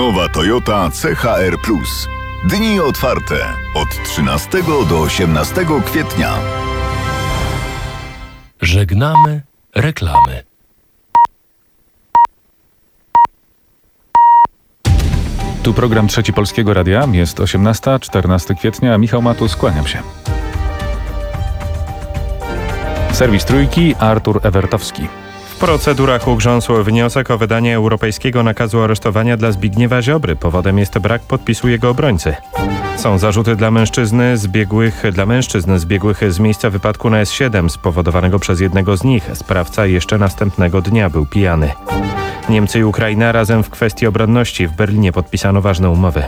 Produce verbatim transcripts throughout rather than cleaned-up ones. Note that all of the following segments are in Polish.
Nowa Toyota C H R plus. Dni otwarte od trzynastego do osiemnastego kwietnia. Żegnamy reklamy. Tu program Trzeci Polskiego Radia. Jest osiemnasta, czternastego kwietnia. Michał Matus, kłaniam się. Serwis Trójki, Artur Ewertowski. W procedurach ugrząsł wniosek o wydanie europejskiego nakazu aresztowania dla Zbigniewa Ziobry. Powodem jest brak podpisu jego obrońcy. Są zarzuty dla mężczyzny zbiegłych, dla mężczyzn zbiegłych z miejsca wypadku na S siedem spowodowanego przez jednego z nich. Sprawca jeszcze następnego dnia był pijany. Niemcy i Ukraina razem w kwestii obronności. W Berlinie podpisano ważne umowy.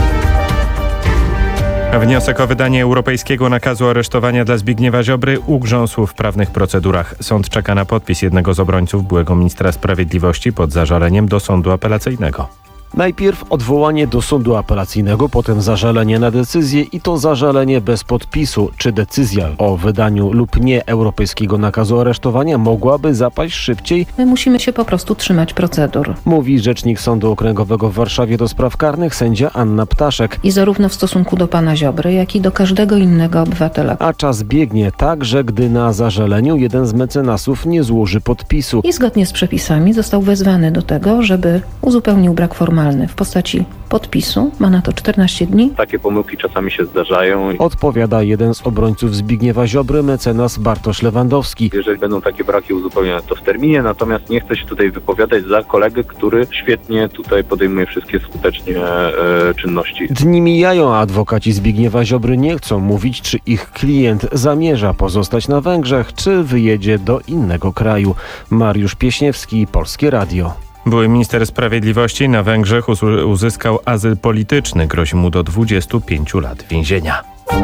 Wniosek o wydanie europejskiego nakazu aresztowania dla Zbigniewa Ziobry ugrząsł w prawnych procedurach. Sąd czeka na podpis jednego z obrońców byłego ministra sprawiedliwości pod zażaleniem do sądu apelacyjnego. Najpierw odwołanie do sądu apelacyjnego, potem zażalenie na decyzję i to zażalenie bez podpisu. Czy decyzja o wydaniu lub nie europejskiego nakazu aresztowania mogłaby zapaść szybciej? My musimy się po prostu trzymać procedur. Mówi rzecznik Sądu Okręgowego w Warszawie do spraw karnych sędzia Anna Ptaszek. I zarówno w stosunku do pana Ziobry, jak i do każdego innego obywatela. A czas biegnie także, gdy na zażaleniu jeden z mecenasów nie złoży podpisu. I zgodnie z przepisami został wezwany do tego, żeby uzupełnił brak formalny w postaci podpisu. Ma na to czternaście dni. Takie pomyłki czasami się zdarzają. Odpowiada jeden z obrońców Zbigniewa Ziobry, mecenas Bartosz Lewandowski. Jeżeli będą takie braki uzupełnione, to w terminie, natomiast nie chcę się tutaj wypowiadać za kolegę, który świetnie tutaj podejmuje wszystkie skutecznie e, czynności. Dni mijają, a adwokaci Zbigniewa Ziobry nie chcą mówić, czy ich klient zamierza pozostać na Węgrzech, czy wyjedzie do innego kraju. Mariusz Pieśniewski, Polskie Radio. Były minister sprawiedliwości na Węgrzech uzyskał azyl polityczny. Grozi mu do dwudziestu pięciu lat więzienia.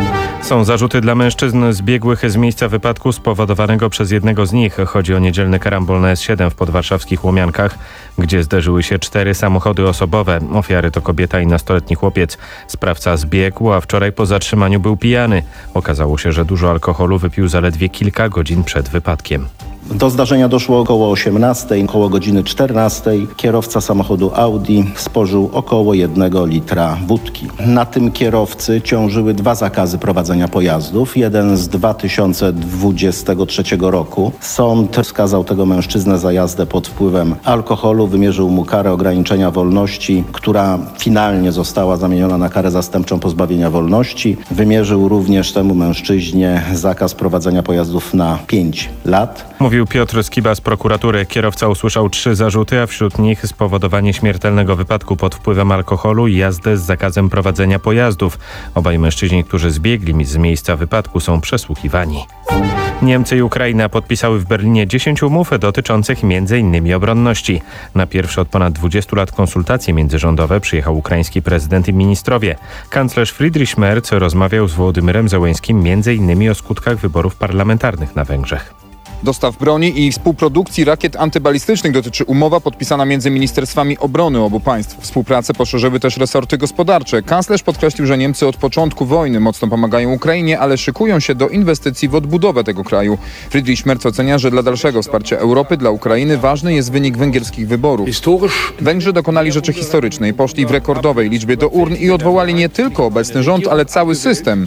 Są zarzuty dla mężczyzn zbiegłych z miejsca wypadku spowodowanego przez jednego z nich. Chodzi o niedzielny karambol na S siedem w podwarszawskich Łomiankach, gdzie zderzyły się cztery samochody osobowe. Ofiary to kobieta i nastoletni chłopiec. Sprawca zbiegł, a wczoraj po zatrzymaniu był pijany. Okazało się, że dużo alkoholu wypił zaledwie kilka godzin przed wypadkiem. Do zdarzenia doszło około osiemnastej, około godziny czternastej. Kierowca samochodu Audi spożył około jednego litra wódki. Na tym kierowcy ciążyły dwa zakazy prowadzenia pojazdów. Jeden z dwa tysiące dwudziestego trzeciego roku. Sąd skazał tego mężczyznę za jazdę pod wpływem alkoholu. Wymierzył mu karę ograniczenia wolności, która finalnie została zamieniona na karę zastępczą pozbawienia wolności. Wymierzył również temu mężczyźnie zakaz prowadzenia pojazdów na pięć lat. Mówił Piotr Skiba z prokuratury. Kierowca usłyszał trzy zarzuty, a wśród nich spowodowanie śmiertelnego wypadku pod wpływem alkoholu i jazdę z zakazem prowadzenia pojazdów. Obaj mężczyźni, którzy zbiegli z miejsca wypadku, są przesłuchiwani. Niemcy i Ukraina podpisały w Berlinie dziesięć umów dotyczących między innymi obronności. Na pierwsze od ponad dwudziestu lat konsultacje międzyrządowe przyjechał ukraiński prezydent i ministrowie. Kanclerz Friedrich Merz rozmawiał z Wołodymyrem Zełenskim między innymi o skutkach wyborów parlamentarnych na Węgrzech. Dostaw broni i współprodukcji rakiet antybalistycznych dotyczy umowa podpisana między ministerstwami obrony obu państw. Współpracę poszerzyły też resorty gospodarcze. Kanclerz podkreślił, że Niemcy od początku wojny mocno pomagają Ukrainie, ale szykują się do inwestycji w odbudowę tego kraju. Friedrich Merz ocenia, że dla dalszego wsparcia Europy dla Ukrainy ważny jest wynik węgierskich wyborów. Węgrzy dokonali rzeczy historycznej, poszli w rekordowej liczbie do urn i odwołali nie tylko obecny rząd, ale cały system.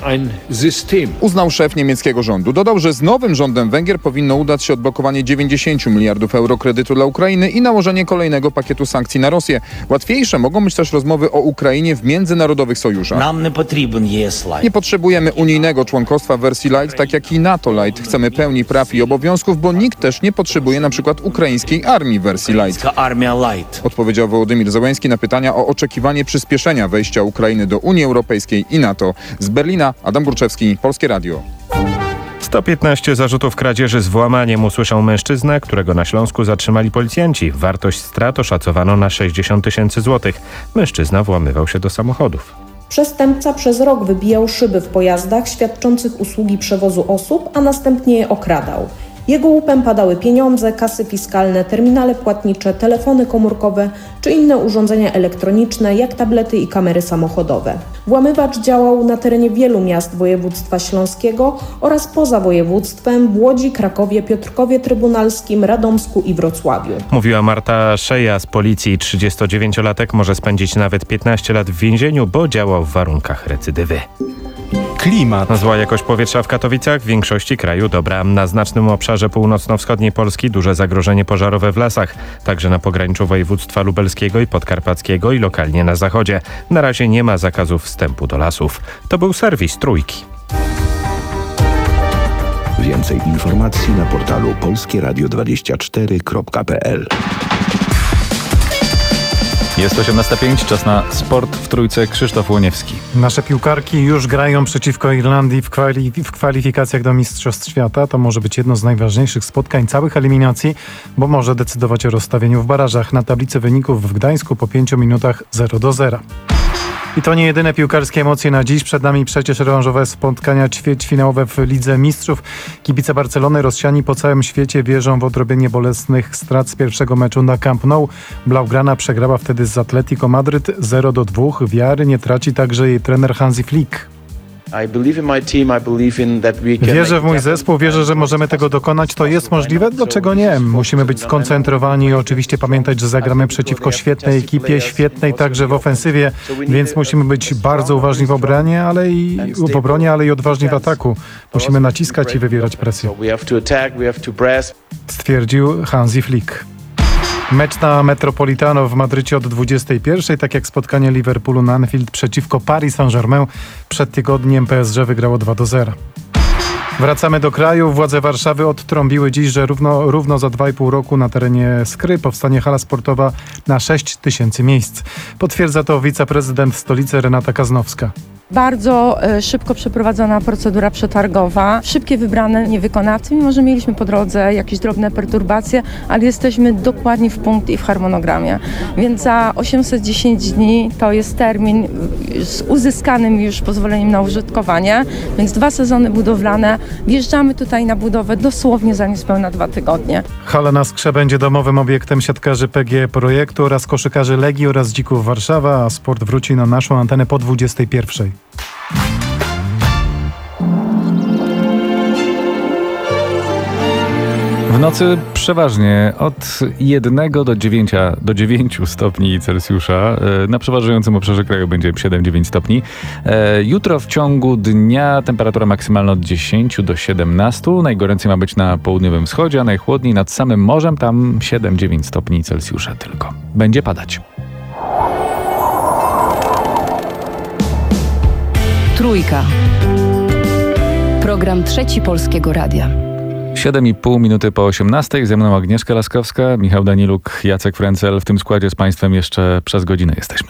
Uznał szef niemieckiego rządu. Dodał, że z nowym rządem Węgier powinno udać się odblokowanie dziewięćdziesięciu miliardów euro kredytu dla Ukrainy i nałożenie kolejnego pakietu sankcji na Rosję. Łatwiejsze mogą być też rozmowy o Ukrainie w międzynarodowych sojuszach. Nam nie potrzebny jest light. Nie potrzebujemy unijnego członkostwa w wersji light, tak jak i NATO light. Chcemy pełni praw i obowiązków, bo nikt też nie potrzebuje na przykład ukraińskiej armii w wersji light. Armia light. Odpowiedział Wołodymyr Zełenski na pytania o oczekiwanie przyspieszenia wejścia Ukrainy do Unii Europejskiej i NATO. Z Berlina Adam Górczewski, Polskie Radio. sto piętnaście zarzutów kradzieży z włamaniem usłyszał mężczyzna, którego na Śląsku zatrzymali policjanci. Wartość strat oszacowano na sześćdziesiąt tysięcy złotych. Mężczyzna włamywał się do samochodów. Przestępca przez rok wybijał szyby w pojazdach świadczących usługi przewozu osób, a następnie je okradał. Jego łupem padały pieniądze, kasy fiskalne, terminale płatnicze, telefony komórkowe czy inne urządzenia elektroniczne, jak tablety i kamery samochodowe. Włamywacz działał na terenie wielu miast województwa śląskiego oraz poza województwem w Łodzi, Krakowie, Piotrkowie Trybunalskim, Radomsku i Wrocławiu. Mówiła Marta Szeja z policji. trzydziestodziewięciolatek może spędzić nawet piętnaście lat w więzieniu, bo działał w warunkach recydywy. Klimat. Zła jakość powietrza w Katowicach, w większości kraju dobra. Na znacznym obszarze północno-wschodniej Polski duże zagrożenie pożarowe w lasach. Także na pograniczu województwa lubelskiego i podkarpackiego i lokalnie na zachodzie. Na razie nie ma zakazów wstępu do lasów. To był serwis Trójki. Więcej informacji na portalu polskie radio dwadzieścia cztery kropka p l. Jest osiemnasta pięć, czas na sport w Trójce. Krzysztof Łoniewski. Nasze piłkarki już grają przeciwko Irlandii w, kwali- w kwalifikacjach do Mistrzostw Świata. To może być jedno z najważniejszych spotkań całych eliminacji, bo może decydować o rozstawieniu w barażach. Na tablicy wyników w Gdańsku po pięciu minutach zero do zera. I to nie jedyne piłkarskie emocje na dziś. Przed nami przecież rewanżowe spotkania ćwierćfinałowe w Lidze Mistrzów. Kibice Barcelony rozsiani po całym świecie wierzą w odrobienie bolesnych strat z pierwszego meczu na Camp Nou. Blaugrana przegrała wtedy z Atletico Madryt zero do dwóch. Wiary nie traci także jej trener Hansi Flick. Wierzę w mój zespół, wierzę, że możemy tego dokonać. To jest możliwe? Dlaczego nie? Musimy być skoncentrowani i oczywiście pamiętać, że zagramy przeciwko świetnej ekipie, świetnej także w ofensywie, więc musimy być bardzo uważni w obronie, ale i w obronie, ale i odważni w ataku. Musimy naciskać i wywierać presję, stwierdził Hansi Flick. Mecz na Metropolitano w Madrycie od dwudziestej pierwszej, tak jak spotkanie Liverpoolu na Anfield przeciwko Paris Saint-Germain. Przed tygodniem P S G wygrało dwa do zera. Wracamy do kraju. Władze Warszawy odtrąbiły dziś, że równo, równo za dwa i pół roku na terenie Skry powstanie hala sportowa na sześć tysięcy miejsc. Potwierdza to wiceprezydent stolicy Renata Kaznowska. Bardzo e, szybko przeprowadzona procedura przetargowa, szybkie wybrane niewykonawcy, mimo że mieliśmy po drodze jakieś drobne perturbacje, ale jesteśmy dokładnie w punkt i w harmonogramie. Więc za osiemset dziesięć dni to jest termin z uzyskanym już pozwoleniem na użytkowanie, więc dwa sezony budowlane. Wjeżdżamy tutaj na budowę dosłownie za niespełna dwa tygodnie. Hala na Skrze będzie domowym obiektem siatkarzy P G E Projektu oraz koszykarzy Legii oraz Dzików Warszawa, a sport wróci na naszą antenę po dwudziestej pierwszej. W nocy przeważnie od jednego do dziewięciu, do dziewięciu stopni Celsjusza. Na przeważającym obszarze kraju będzie siedem do dziewięciu stopni. Jutro w ciągu dnia temperatura maksymalna od dziesięciu do siedemnastu. Najgoręcej ma być na południowym wschodzie, a najchłodniej nad samym morzem. Tam siedem do dziewięciu stopni Celsjusza tylko. Będzie padać. Trójka. Program Trzeci Polskiego Radia. siedem i pół minuty po osiemnastej. Ze mną Agnieszka Laskowska, Michał Daniluk, Jacek Frencel. W tym składzie z Państwem jeszcze przez godzinę jesteśmy.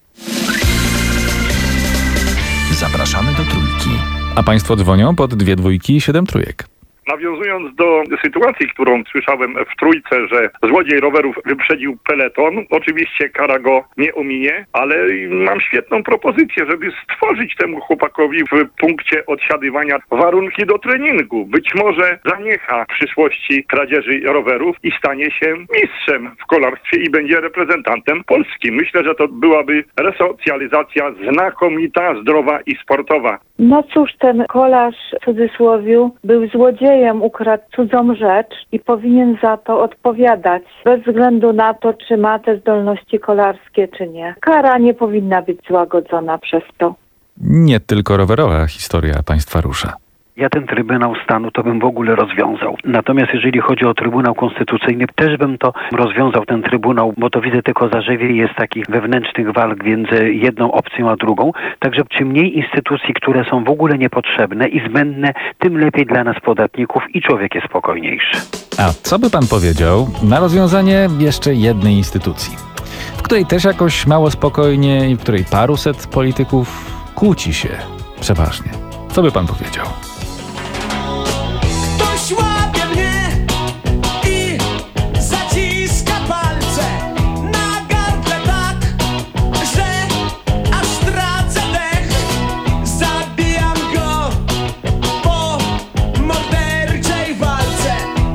Zapraszamy do Trójki. A Państwo dzwonią pod dwie dwójki i siedem trójek. Nawiązując do sytuacji, którą słyszałem w Trójce, że złodziej rowerów wyprzedził peleton, oczywiście kara go nie ominie, ale mam świetną propozycję, żeby stworzyć temu chłopakowi w punkcie odsiadywania warunki do treningu. Być może zaniecha w przyszłości kradzieży rowerów i stanie się mistrzem w kolarstwie i będzie reprezentantem Polski. Myślę, że to byłaby resocjalizacja znakomita, zdrowa i sportowa. No cóż, ten kolarz w cudzysłowie był złodziejem, ukradł cudzą rzecz i powinien za to odpowiadać, bez względu na to, czy ma te zdolności kolarskie, czy nie. Kara nie powinna być złagodzona przez to. Nie tylko rowerowa historia Państwa rusza. Ja ten Trybunał Stanu to bym w ogóle rozwiązał. Natomiast jeżeli chodzi o Trybunał Konstytucyjny, też bym to rozwiązał, ten Trybunał, bo to widzę tylko zarzewie jest takich wewnętrznych walk między jedną opcją a drugą. Także czym mniej instytucji, które są w ogóle niepotrzebne i zbędne, tym lepiej dla nas podatników i człowiek jest spokojniejszy. A co by pan powiedział na rozwiązanie jeszcze jednej instytucji, w której też jakoś mało spokojnie i w której paruset polityków kłóci się przeważnie? Co by pan powiedział? Łapie mnie i zaciska palce na gardle tak, że aż tracę dech. Zabijam go po morderczej walce.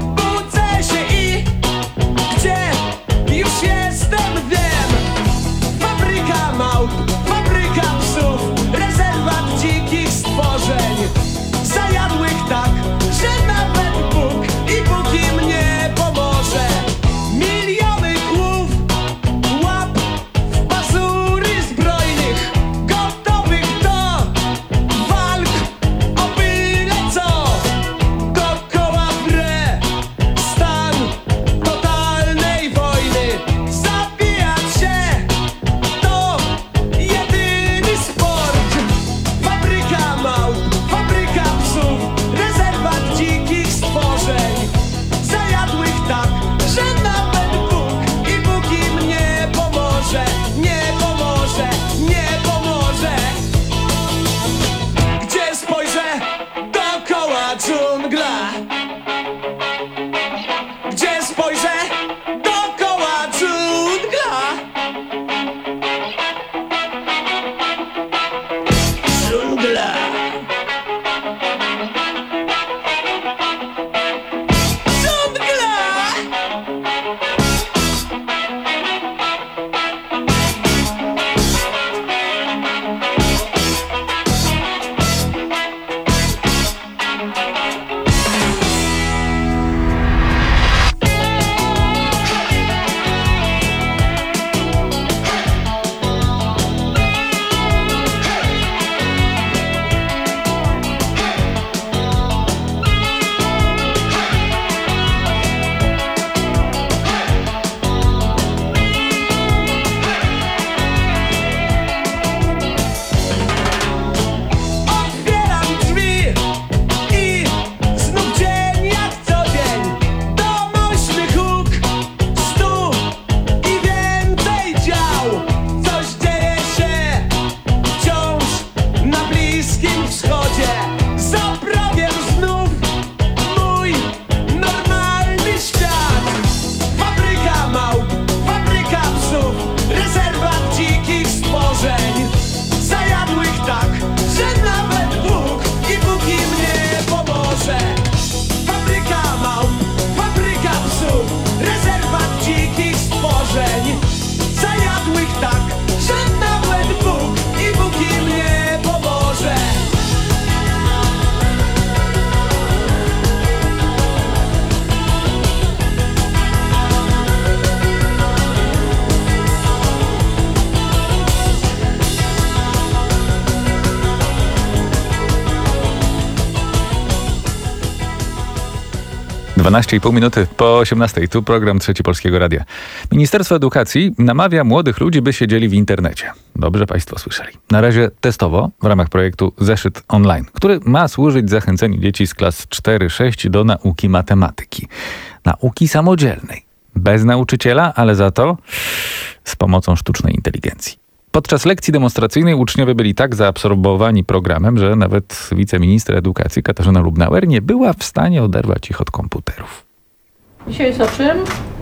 dwanaście i pół minuty po osiemnastej. Tu program Trzeci Polskiego Radia. Ministerstwo Edukacji namawia młodych ludzi, by siedzieli w internecie. Dobrze Państwo słyszeli. Na razie testowo w ramach projektu Zeszyt Online, który ma służyć zachęceniu dzieci z klas cztery sześć do nauki matematyki. Nauki samodzielnej. Bez nauczyciela, ale za to z pomocą sztucznej inteligencji. Podczas lekcji demonstracyjnej uczniowie byli tak zaabsorbowani programem, że nawet wiceminister edukacji Katarzyna Lubnauer nie była w stanie oderwać ich od komputerów. Dzisiaj jest o czym?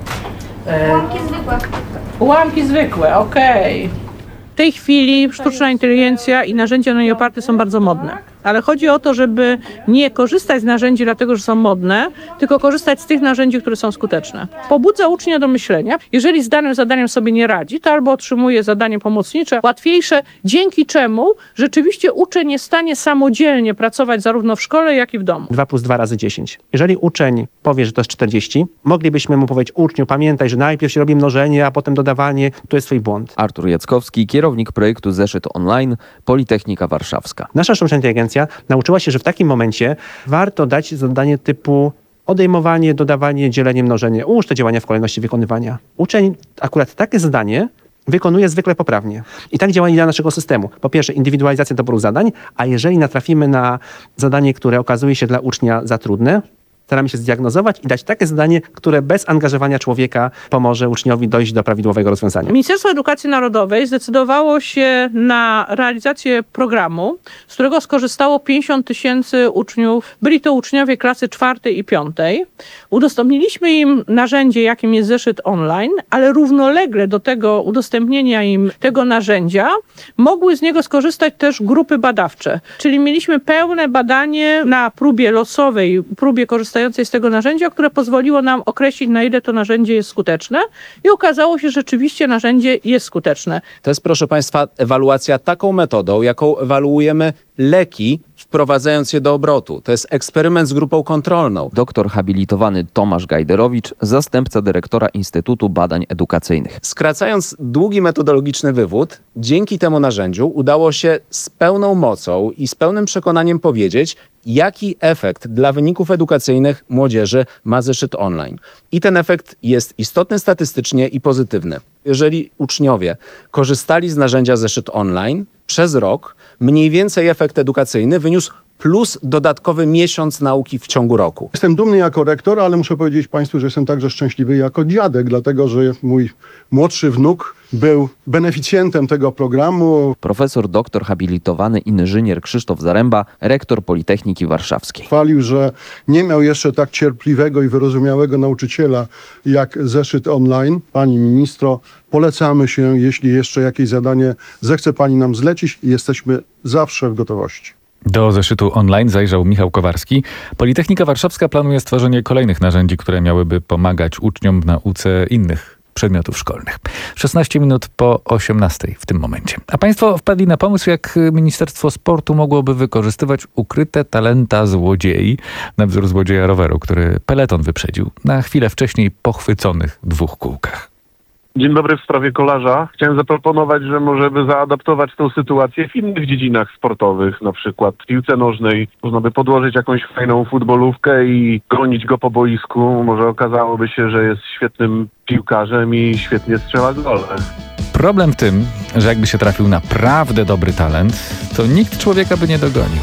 Ułamki zwykłe. Ułamki zwykłe, okej. Okay. W tej chwili sztuczna inteligencja i narzędzia na niej oparte są bardzo modne. Ale chodzi o to, żeby nie korzystać z narzędzi dlatego, że są modne, tylko korzystać z tych narzędzi, które są skuteczne. Pobudza ucznia do myślenia. Jeżeli z danym zadaniem sobie nie radzi, to albo otrzymuje zadanie pomocnicze, łatwiejsze, dzięki czemu rzeczywiście uczeń jest w stanie samodzielnie pracować zarówno w szkole, jak i w domu. dwa plus dwa razy dziesięć. Jeżeli uczeń powie, że to jest czterdzieści, moglibyśmy mu powiedzieć: uczniu, pamiętaj, że najpierw się robi mnożenie, a potem dodawanie. To jest twój błąd. Artur Jackowski, kierownik projektu Zeszyt Online, Politechnika Warszawska. Nasza sztuczna inteligencja nauczyła się, że w takim momencie warto dać zadanie typu odejmowanie, dodawanie, dzielenie, mnożenie. Ułóż te działania w kolejności wykonywania. Uczeń akurat takie zadanie wykonuje zwykle poprawnie. I tak działa idea naszego systemu. Po pierwsze, indywidualizacja doboru zadań, a jeżeli natrafimy na zadanie, które okazuje się dla ucznia za trudne, staramy się zdiagnozować i dać takie zadanie, które bez angażowania człowieka pomoże uczniowi dojść do prawidłowego rozwiązania. Ministerstwo Edukacji Narodowej zdecydowało się na realizację programu, z którego skorzystało pięćdziesiąt tysięcy uczniów. Byli to uczniowie klasy czwartej i piątej. Udostępniliśmy im narzędzie, jakim jest zeszyt online, ale równolegle do tego udostępnienia im tego narzędzia mogły z niego skorzystać też grupy badawcze. Czyli mieliśmy pełne badanie na próbie losowej, próbie korzystającej z tego narzędzia, które pozwoliło nam określić, na ile to narzędzie jest skuteczne, i okazało się, że rzeczywiście narzędzie jest skuteczne. To jest, proszę Państwa, ewaluacja taką metodą, jaką ewaluujemy leki, wprowadzając je do obrotu. To jest eksperyment z grupą kontrolną. Doktor habilitowany Tomasz Gajderowicz, zastępca dyrektora Instytutu Badań Edukacyjnych. Skracając długi metodologiczny wywód, dzięki temu narzędziu udało się z pełną mocą i z pełnym przekonaniem powiedzieć, jaki efekt dla wyników edukacyjnych młodzieży ma zeszyt online. I ten efekt jest istotny statystycznie i pozytywny. Jeżeli uczniowie korzystali z narzędzia zeszyt online przez rok, mniej więcej efekt edukacyjny wyniósł plus dodatkowy miesiąc nauki w ciągu roku. Jestem dumny jako rektor, ale muszę powiedzieć Państwu, że jestem także szczęśliwy jako dziadek, dlatego że mój młodszy wnuk był beneficjentem tego programu. Profesor doktor habilitowany inżynier Krzysztof Zaręba, rektor Politechniki Warszawskiej. Chwalił, że nie miał jeszcze tak cierpliwego i wyrozumiałego nauczyciela jak zeszyt online. Pani ministro, polecamy się, jeśli jeszcze jakieś zadanie zechce Pani nam zlecić, i jesteśmy zawsze w gotowości. Do zeszytu online zajrzał Michał Kowarski. Politechnika Warszawska planuje stworzenie kolejnych narzędzi, które miałyby pomagać uczniom w nauce innych przedmiotów szkolnych. szesnaście minut po osiemnastej w tym momencie. A Państwo wpadli na pomysł, jak Ministerstwo Sportu mogłoby wykorzystywać ukryte talenta złodziei, na wzór złodzieja roweru, który peleton wyprzedził na chwilę wcześniej pochwyconych dwóch kółkach. Dzień dobry, w sprawie kolarza. Chciałem zaproponować, że może by zaadaptować tę sytuację w innych dziedzinach sportowych, na przykład w piłce nożnej. Można by podłożyć jakąś fajną futbolówkę i gonić go po boisku. Może okazałoby się, że jest świetnym piłkarzem i świetnie strzela gole. Problem w tym, że jakby się trafił naprawdę dobry talent, to nikt człowieka by nie dogonił.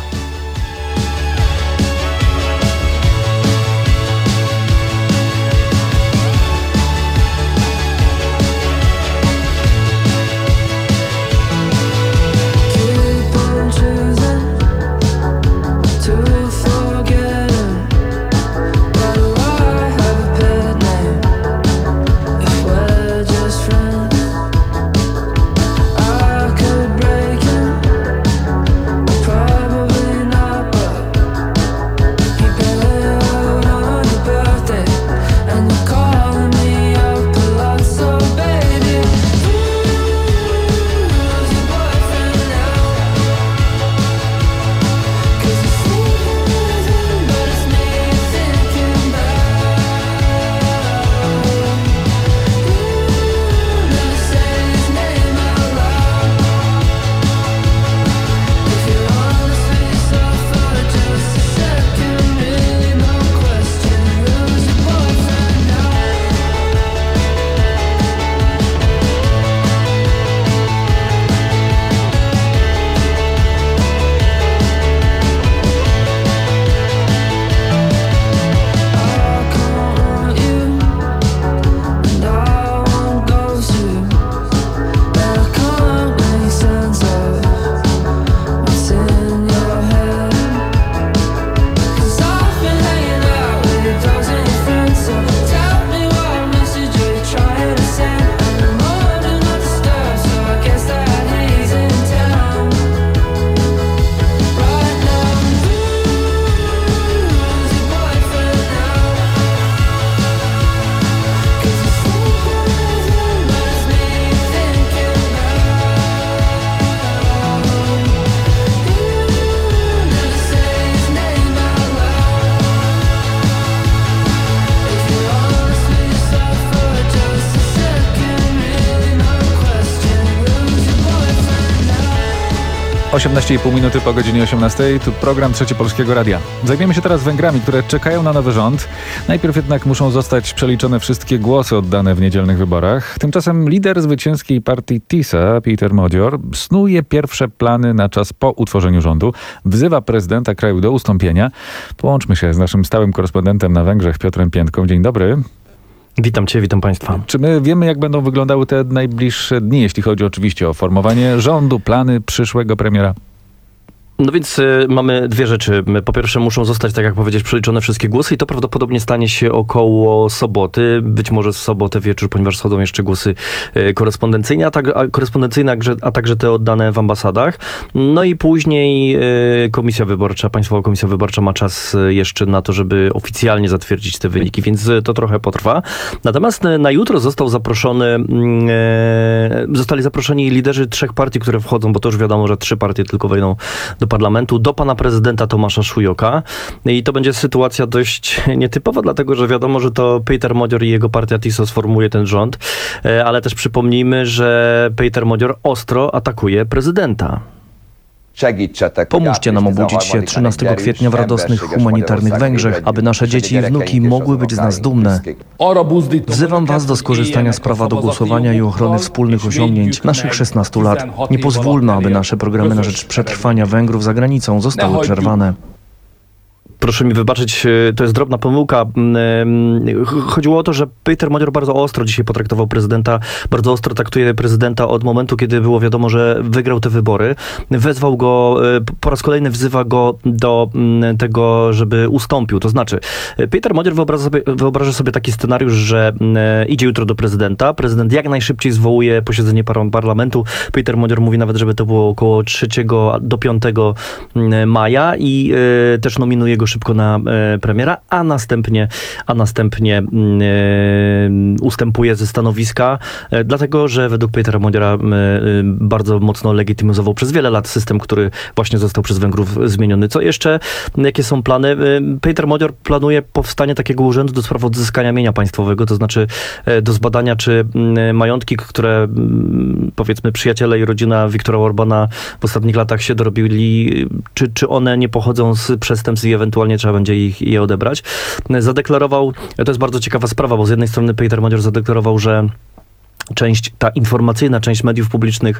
Probably osiemnaście i pół minuty po godzinie osiemnastej. Tu program Trzeci Polskiego Radia. Zajmiemy się teraz Węgrami, które czekają na nowy rząd. Najpierw jednak muszą zostać przeliczone wszystkie głosy oddane w niedzielnych wyborach. Tymczasem lider zwycięskiej partii TISA, Peter Modior, snuje pierwsze plany na czas po utworzeniu rządu. Wzywa prezydenta kraju do ustąpienia. Połączmy się z naszym stałym korespondentem na Węgrzech, Piotrem Piętką. Dzień dobry. Witam Cię, witam Państwa. Czy my wiemy, jak będą wyglądały te najbliższe dni, jeśli chodzi oczywiście o formowanie rządu, plany przyszłego premiera? No więc y, mamy dwie rzeczy. Po pierwsze muszą zostać, tak jak powiedzieć, przeliczone wszystkie głosy i to prawdopodobnie stanie się około soboty, być może w sobotę wieczór, ponieważ schodzą jeszcze głosy y, korespondencyjne, a, tak, a, korespondencyjne a, a także te oddane w ambasadach. No i później y, Komisja Wyborcza, Państwowa Komisja Wyborcza ma czas y, jeszcze na to, żeby oficjalnie zatwierdzić te wyniki, więc y, to trochę potrwa. Natomiast y, na jutro został zaproszony, y, zostali zaproszeni liderzy trzech partii, które wchodzą, bo to już wiadomo, że trzy partie tylko wejdą do parlamentu, do pana prezydenta Tomasza Szujoka. I to będzie sytuacja dość nietypowa, dlatego że wiadomo, że to Peter Modior i jego partia TISO sformuje ten rząd, ale też przypomnijmy, że Peter Modior ostro atakuje prezydenta. Pomóżcie nam obudzić się trzynastego kwietnia w radosnych, humanitarnych Węgrzech, aby nasze dzieci i wnuki mogły być z nas dumne. Wzywam Was do skorzystania z prawa do głosowania i ochrony wspólnych osiągnięć naszych szesnastu lat. Nie pozwólmy, aby nasze programy na rzecz przetrwania Węgrów za granicą zostały przerwane. Proszę mi wybaczyć, to jest drobna pomyłka. Chodziło o to, że Peter Modior bardzo ostro dzisiaj potraktował prezydenta, bardzo ostro traktuje prezydenta od momentu, kiedy było wiadomo, że wygrał te wybory. Wezwał go, po raz kolejny wzywa go do tego, żeby ustąpił. To znaczy, Peter Modior wyobraża sobie, wyobraża sobie taki scenariusz, że idzie jutro do prezydenta. Prezydent jak najszybciej zwołuje posiedzenie parlamentu. Peter Modior mówi nawet, żeby to było około trzeciego do piątego maja i też nominuje go szybko na e, premiera, a następnie, a następnie e, ustępuje ze stanowiska, e, dlatego, że według Petera Modiora e, bardzo mocno legitymizował przez wiele lat system, który właśnie został przez Węgrów zmieniony. Co jeszcze? Jakie są plany? E, Peter Modior planuje powstanie takiego urzędu do spraw odzyskania mienia państwowego, to znaczy e, do zbadania, czy e, majątki, które m, powiedzmy przyjaciele i rodzina Viktora Orbana w ostatnich latach się dorobili, czy, czy one nie pochodzą z przestępstw i ewentualnie trzeba będzie ich, je odebrać. Zadeklarował, to jest bardzo ciekawa sprawa, bo z jednej strony Peter Modior zadeklarował, że część, ta informacyjna część mediów publicznych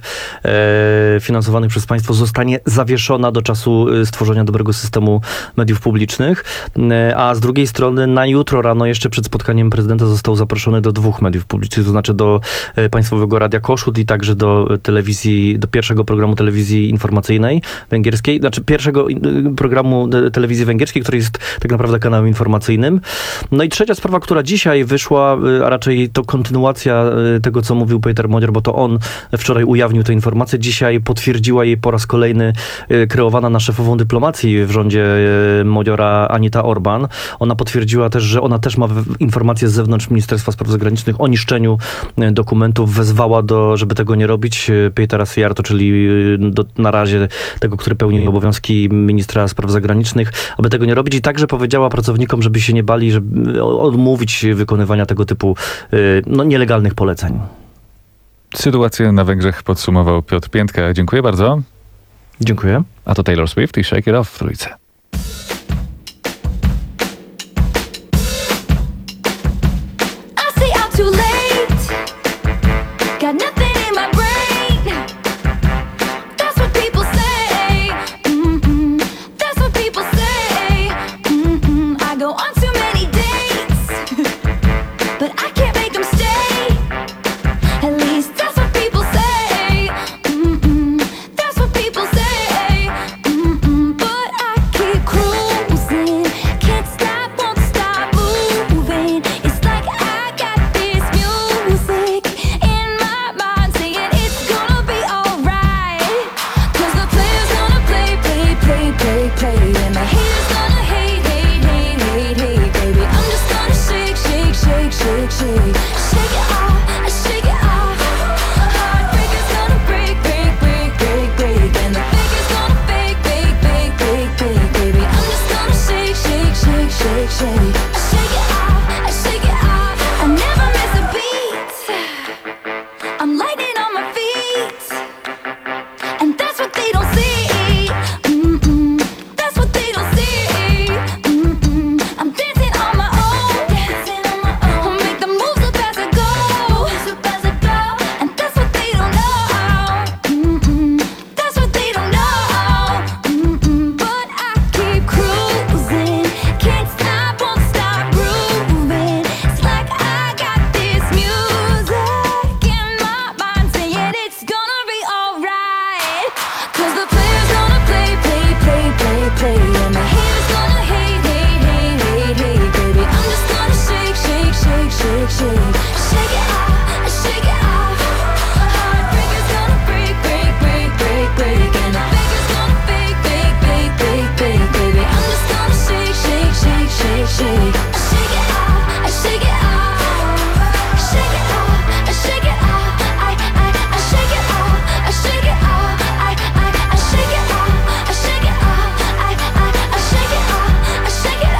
e, finansowanych przez państwo zostanie zawieszona do czasu stworzenia dobrego systemu mediów publicznych, e, a z drugiej strony na jutro rano, jeszcze przed spotkaniem prezydenta, został zaproszony do dwóch mediów publicznych, to znaczy do e, Państwowego Radia Kossuth i także do telewizji, do pierwszego programu telewizji informacyjnej węgierskiej, znaczy pierwszego e, programu de, telewizji węgierskiej, który jest tak naprawdę kanałem informacyjnym. No i trzecia sprawa, która dzisiaj wyszła, e, a raczej to kontynuacja e, tego, co mówił Peter Modior, bo to on wczoraj ujawnił tę informację. Dzisiaj potwierdziła jej po raz kolejny e, kreowana na szefową dyplomacji w rządzie e, Modiora Anita Orban. Ona potwierdziła też, że ona też ma w, informacje z zewnątrz Ministerstwa Spraw Zagranicznych o niszczeniu e, dokumentów. Wezwała do, żeby tego nie robić. Petera Sijarto, czyli e, do, na razie tego, który pełni obowiązki ministra spraw zagranicznych, aby tego nie robić. I także powiedziała pracownikom, żeby się nie bali, żeby odmówić wykonywania tego typu e, no, nielegalnych poleceń. Sytuację na Węgrzech podsumował Piotr Piętka. Dziękuję bardzo. Dziękuję. A to Taylor Swift i Shake It Off w Trójce. But I can't play. And my haters gonna hate, hate, hate, hate, hate, baby. I'm just gonna shake, shake, shake, shake, shake. Shake it off, shake it off. Heartbreaker's gonna break, break, break, break, break. And the faker's gonna fake, fake, fake, fake, fake, baby. I'm just gonna shake, shake, shake, shake, shake. Shake it off, shake it off. Shake it off, shake it off. I, I, I shake it off, I shake it off. I, I, I shake it off, I shake it off. I, I, I shake it off, I shake it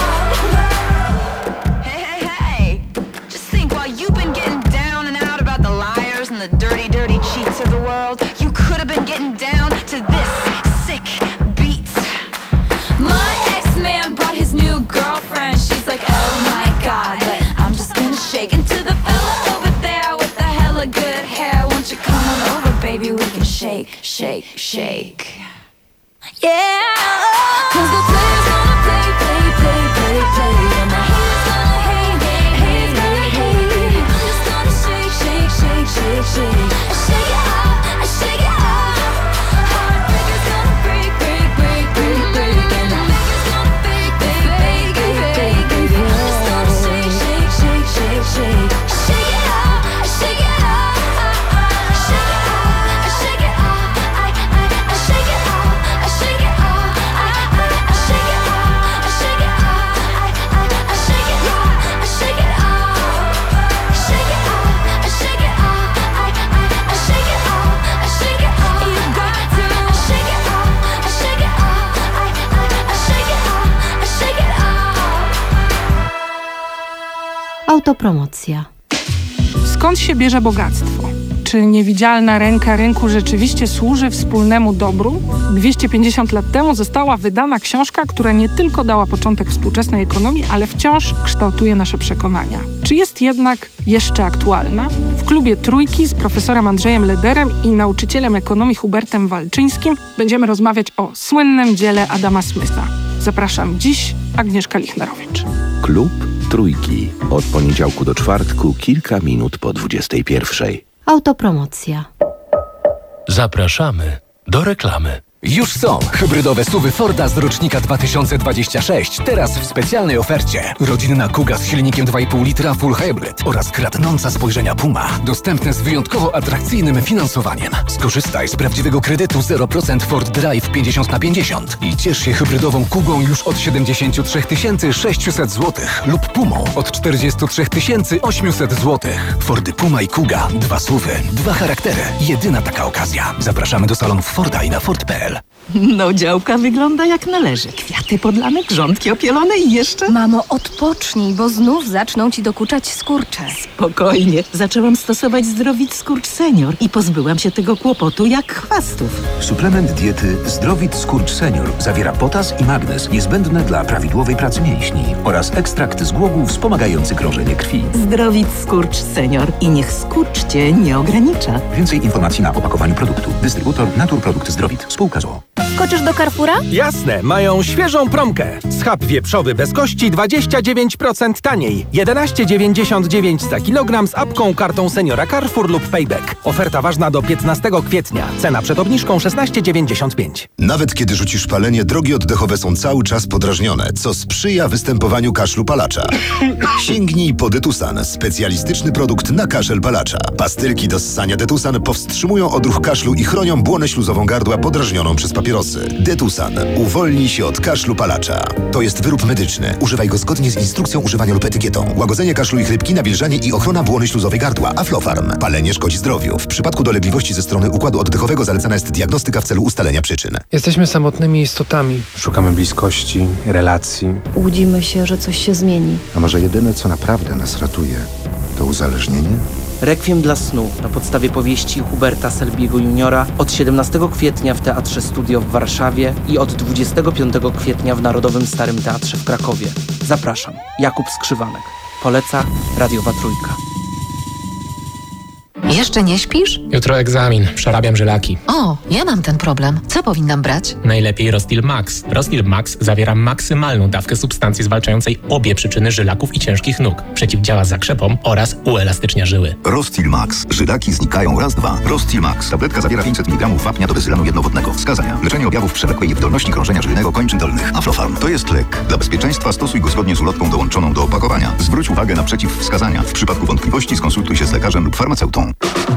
off. Hey, hey, hey! Just think, while you've been getting down and out about the liars and the dirty, dirty cheats of the world, you could have been getting down to this sick beat. My ex-man brought his new girlfriend. She's like, oh my god, but I'm just gonna shake into the fella over there with the hella good hair. Won't you come on over, baby? We can shake, shake, shake. Yeah, cause the players gonna play, play, play, play, play. And the haters gonna hate, hate, hate, hate, hate, baby. I'm just gonna shake, shake, shake, shake, shake. I shake it off, I shake it off. Heartbreaker's gonna break, break, break, break, break. And the faker's gonna fake, fake, fake, fake, fake, baby. I'm just gonna shake, shake, shake, shake, shake. Shake it off, I shake it off. Shake it off, I shake it off. I, I, I shake it off, I shake it off. I, I, I shake it off, I shake it off. I, I, I shake it off, I shake it off. Shake it off, I shake it off. I, I, I shake it off, I shake it off. You got to shake it off, I shake it off. I, I, I shake it off, I shake it off. Autopromocja. Skąd się bierze bogactwo? Czy niewidzialna ręka rynku rzeczywiście służy wspólnemu dobru? dwieście pięćdziesiąt lat temu została wydana książka, która nie tylko dała początek współczesnej ekonomii, ale wciąż kształtuje nasze przekonania. Czy jest jednak jeszcze aktualna? W klubie Trójki z profesorem Andrzejem Lederem i nauczycielem ekonomii Hubertem Walczyńskim będziemy rozmawiać o słynnym dziele Adama Smitha. Zapraszam dziś, Agnieszka Lichnerowicz. Klub Trójki. Od poniedziałku do czwartku, kilka minut po dwudziestej pierwszej. Autopromocja. Zapraszamy do reklamy. Już są hybrydowe suwy Forda z rocznika dwa tysiące dwudziestego szóstego, teraz w specjalnej ofercie. Rodzinna Kuga z silnikiem dwa i pół litra Full Hybrid oraz kradnąca spojrzenia Puma. Dostępne z wyjątkowo atrakcyjnym finansowaniem. Skorzystaj z prawdziwego kredytu zero procent Ford Drive pięćdziesiąt na pięćdziesiąt i ciesz się hybrydową Kugą już od siedemdziesiąt trzy tysiące sześćset złotych lub Pumą od czterdzieści trzy tysiące osiemset złotych. Fordy Puma i Kuga. Dwa suwy, dwa charaktery. Jedyna taka okazja. Zapraszamy do salonów Forda i na Ford kropka p l. No, działka wygląda jak należy. Kwiaty podlane, grządki opielone i jeszcze... Mamo, odpocznij, bo znów zaczną ci dokuczać skurcze. Spokojnie. Zaczęłam stosować Zdrowit Skurcz Senior i pozbyłam się tego kłopotu jak chwastów. Suplement diety Zdrowit Skurcz Senior zawiera potas i magnez niezbędne dla prawidłowej pracy mięśni oraz ekstrakt z głogów wspomagający krążenie krwi. Zdrowit Skurcz Senior i niech skurcz cię nie ogranicza. Więcej informacji na opakowaniu produktu. Dystrybutor Naturprodukt Zdrowit. Spółka z o o. Skoczysz do Carrefoura? Jasne, mają świeżą promkę. Schab wieprzowy bez kości dwadzieścia dziewięć procent taniej. jedenaście dziewięćdziesiąt dziewięć za kilogram z apką, kartą seniora Carrefour lub Payback. Oferta ważna do piętnastego kwietnia. Cena przed obniżką szesnaście dziewięćdziesiąt pięć. Nawet kiedy rzucisz palenie, drogi oddechowe są cały czas podrażnione, co sprzyja występowaniu kaszlu palacza. Sięgnij po Detusan, specjalistyczny produkt na kaszel palacza. Pastylki do ssania Detusan powstrzymują odruch kaszlu i chronią błonę śluzową gardła podrażnioną przez papierosy. Detusan. Uwolnij się od kaszlu palacza. To jest wyrób medyczny. Używaj go zgodnie z instrukcją używania lub etykietą. Łagodzenie kaszlu i chrypki, nawilżanie i ochrona błony śluzowej gardła. Aflofarm. Palenie szkodzi zdrowiu. W przypadku dolegliwości ze strony układu oddechowego zalecana jest diagnostyka w celu ustalenia przyczyn. Jesteśmy samotnymi istotami. Szukamy bliskości, relacji. Łudzimy się, że coś się zmieni. A może jedyne, co naprawdę nas ratuje, to uzależnienie? Rekwiem dla snu na podstawie powieści Huberta Selby'ego juniora od siedemnastego kwietnia w Teatrze Studio w Warszawie i od dwudziestego piątego kwietnia w Narodowym Starym Teatrze w Krakowie. Zapraszam. Jakub Skrzywanek. Poleca Radiowa Trójka. Jeszcze nie śpisz? Jutro egzamin, przerabiam żylaki. O, ja mam ten problem. Co powinnam brać? Najlepiej Rostil Max. Rostil Max zawiera maksymalną dawkę substancji zwalczającej obie przyczyny żylaków i ciężkich nóg. Przeciwdziała zakrzepom oraz uelastycznia żyły. Rostil Max. Żylaki znikają raz, dwa. Rostil Max. Tabletka zawiera pięćset miligramów wapnia do bezylanu jednowodnego. Wskazania. Leczenie objawów przewlekłej niewydolności krążenia żylnego kończyn dolnych. Aflofarm. To jest lek. Dla bezpieczeństwa stosuj go zgodnie z ulotką dołączoną do opakowania. Zwróć uwagę na przeciwwskazania. W przypadku wątpliwości skonsultuj się z lekarzem lub farmaceutą.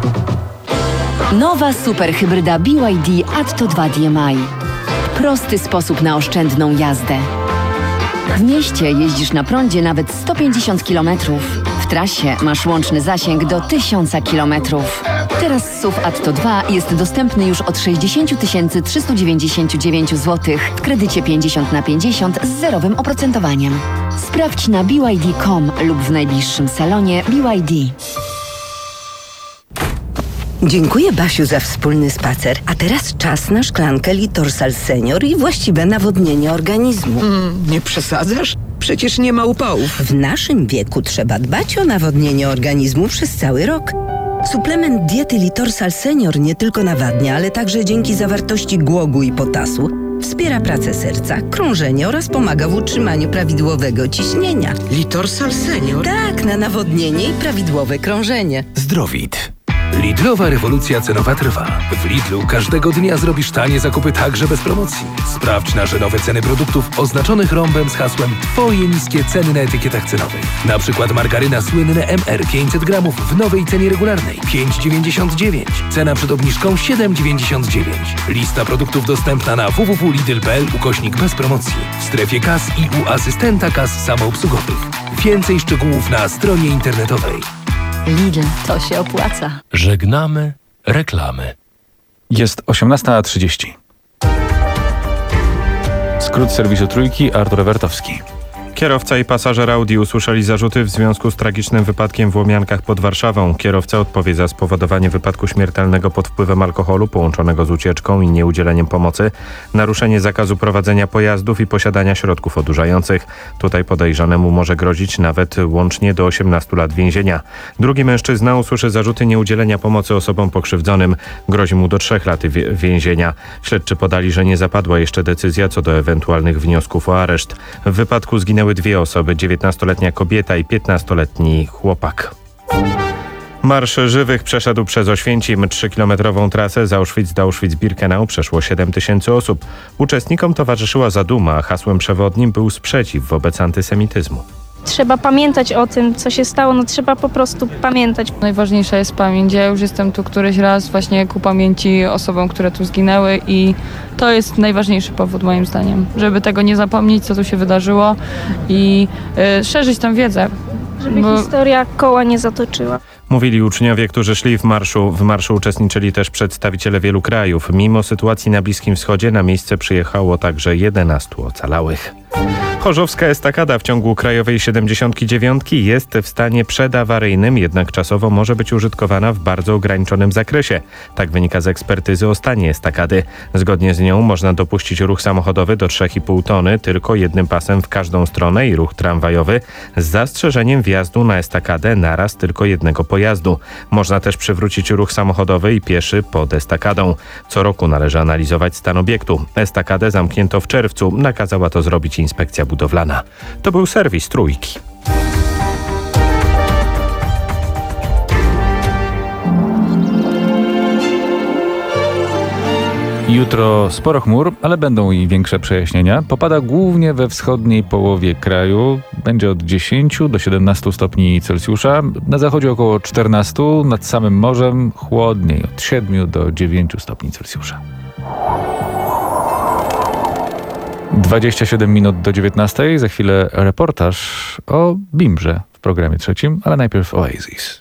Nowa superhybryda B Y D Atto dwa D M I. Prosty sposób na oszczędną jazdę. W mieście jeździsz na prądzie nawet sto pięćdziesiąt kilometrów. W trasie masz łączny zasięg do tysiąc kilometrów. Teraz S U V Atto dwa jest dostępny już od sześćdziesiąt tysięcy trzysta dziewięćdziesiąt dziewięć złotych w kredycie pięćdziesiąt na pięćdziesiąt z zerowym oprocentowaniem. Sprawdź na b y d kropka com lub w najbliższym salonie B Y D. Dziękuję, Basiu, za wspólny spacer. A teraz czas na szklankę Litorsal Senior i właściwe nawodnienie organizmu. Mm, nie przesadzasz? Przecież nie ma upałów. W naszym wieku trzeba dbać o nawodnienie organizmu przez cały rok. Suplement diety Litorsal Senior nie tylko nawadnia, ale także dzięki zawartości głogu i potasu wspiera pracę serca, krążenie oraz pomaga w utrzymaniu prawidłowego ciśnienia. Litorsal Senior? Tak, na nawodnienie i prawidłowe krążenie. Zdrowit. Lidlowa rewolucja cenowa trwa. W Lidlu każdego dnia zrobisz tanie zakupy także bez promocji. Sprawdź nasze nowe ceny produktów oznaczonych rąbem z hasłem Twoje niskie ceny na etykietach cenowych. Na przykład margaryna słynne M R pięćset gramów w nowej cenie regularnej pięć dziewięćdziesiąt dziewięć. Cena przed obniżką siedem dziewięćdziesiąt dziewięć. Lista produktów dostępna na w w w kropka lidl kropka p l ukośnik bez promocji. W strefie kas i u asystenta kas samoobsługowych. Więcej szczegółów na stronie internetowej. Lidl, to się opłaca. Żegnamy reklamy. Jest osiemnasta trzydzieści. Skrót serwisu Trójki, Artur Ewertowski. Kierowca i pasażer Audi usłyszeli zarzuty w związku z tragicznym wypadkiem w Łomiankach pod Warszawą. Kierowca odpowie za spowodowanie wypadku śmiertelnego pod wpływem alkoholu połączonego z ucieczką i nieudzieleniem pomocy, naruszenie zakazu prowadzenia pojazdów i posiadania środków odurzających. Tutaj podejrzanemu może grozić nawet łącznie do osiemnastu lat więzienia. Drugi mężczyzna usłyszy zarzuty nieudzielenia pomocy osobom pokrzywdzonym. Grozi mu do trzech lat wie- więzienia. Śledczy podali, że nie zapadła jeszcze decyzja co do ewentualnych wniosków o areszt. W wypadku zginęły dwie osoby, dziewiętnastoletnia kobieta i piętnastoletni chłopak. Marsz Żywych przeszedł przez Oświęcim. Trzykilometrową trasę z Auschwitz do Auschwitz-Birkenau przeszło siedem tysięcy osób. Uczestnikom towarzyszyła zaduma, a hasłem przewodnim był sprzeciw wobec antysemityzmu. Trzeba pamiętać o tym, co się stało, no trzeba po prostu pamiętać. Najważniejsza jest pamięć. Ja już jestem tu któryś raz właśnie ku pamięci osobom, które tu zginęły i to jest najważniejszy powód moim zdaniem, żeby tego nie zapomnieć, co tu się wydarzyło i y, szerzyć tę wiedzę. Żeby bo... historia koła nie zatoczyła. Mówili uczniowie, którzy szli w marszu. W marszu uczestniczyli też przedstawiciele wielu krajów. Mimo sytuacji na Bliskim Wschodzie na miejsce przyjechało także jedenastu ocalałych. Chorzowska estakada w ciągu krajowej siedemdziesiątki dziewiątki jest w stanie przedawaryjnym, jednak czasowo może być użytkowana w bardzo ograniczonym zakresie. Tak wynika z ekspertyzy o stanie estakady. Zgodnie z nią można dopuścić ruch samochodowy do trzy i pół tony, tylko jednym pasem w każdą stronę i ruch tramwajowy z zastrzeżeniem wjazdu na estakadę naraz tylko jednego pojazdu. Można też przywrócić ruch samochodowy i pieszy pod estakadą. Co roku należy analizować stan obiektu. Estakadę zamknięto w czerwcu. Nakazała to zrobić inspekcja budowlana. To był serwis Trójki. Jutro sporo chmur, ale będą i większe przejaśnienia. Popada głównie we wschodniej połowie kraju. Będzie od dziesięciu do siedemnastu stopni Celsjusza. Na zachodzie około czternastu, nad samym morzem chłodniej od siedmiu do dziewięciu stopni Celsjusza. dwadzieścia siedem minut do dziewiętnastej. Za chwilę reportaż o Bimbrze w programie trzecim, ale najpierw Oasis.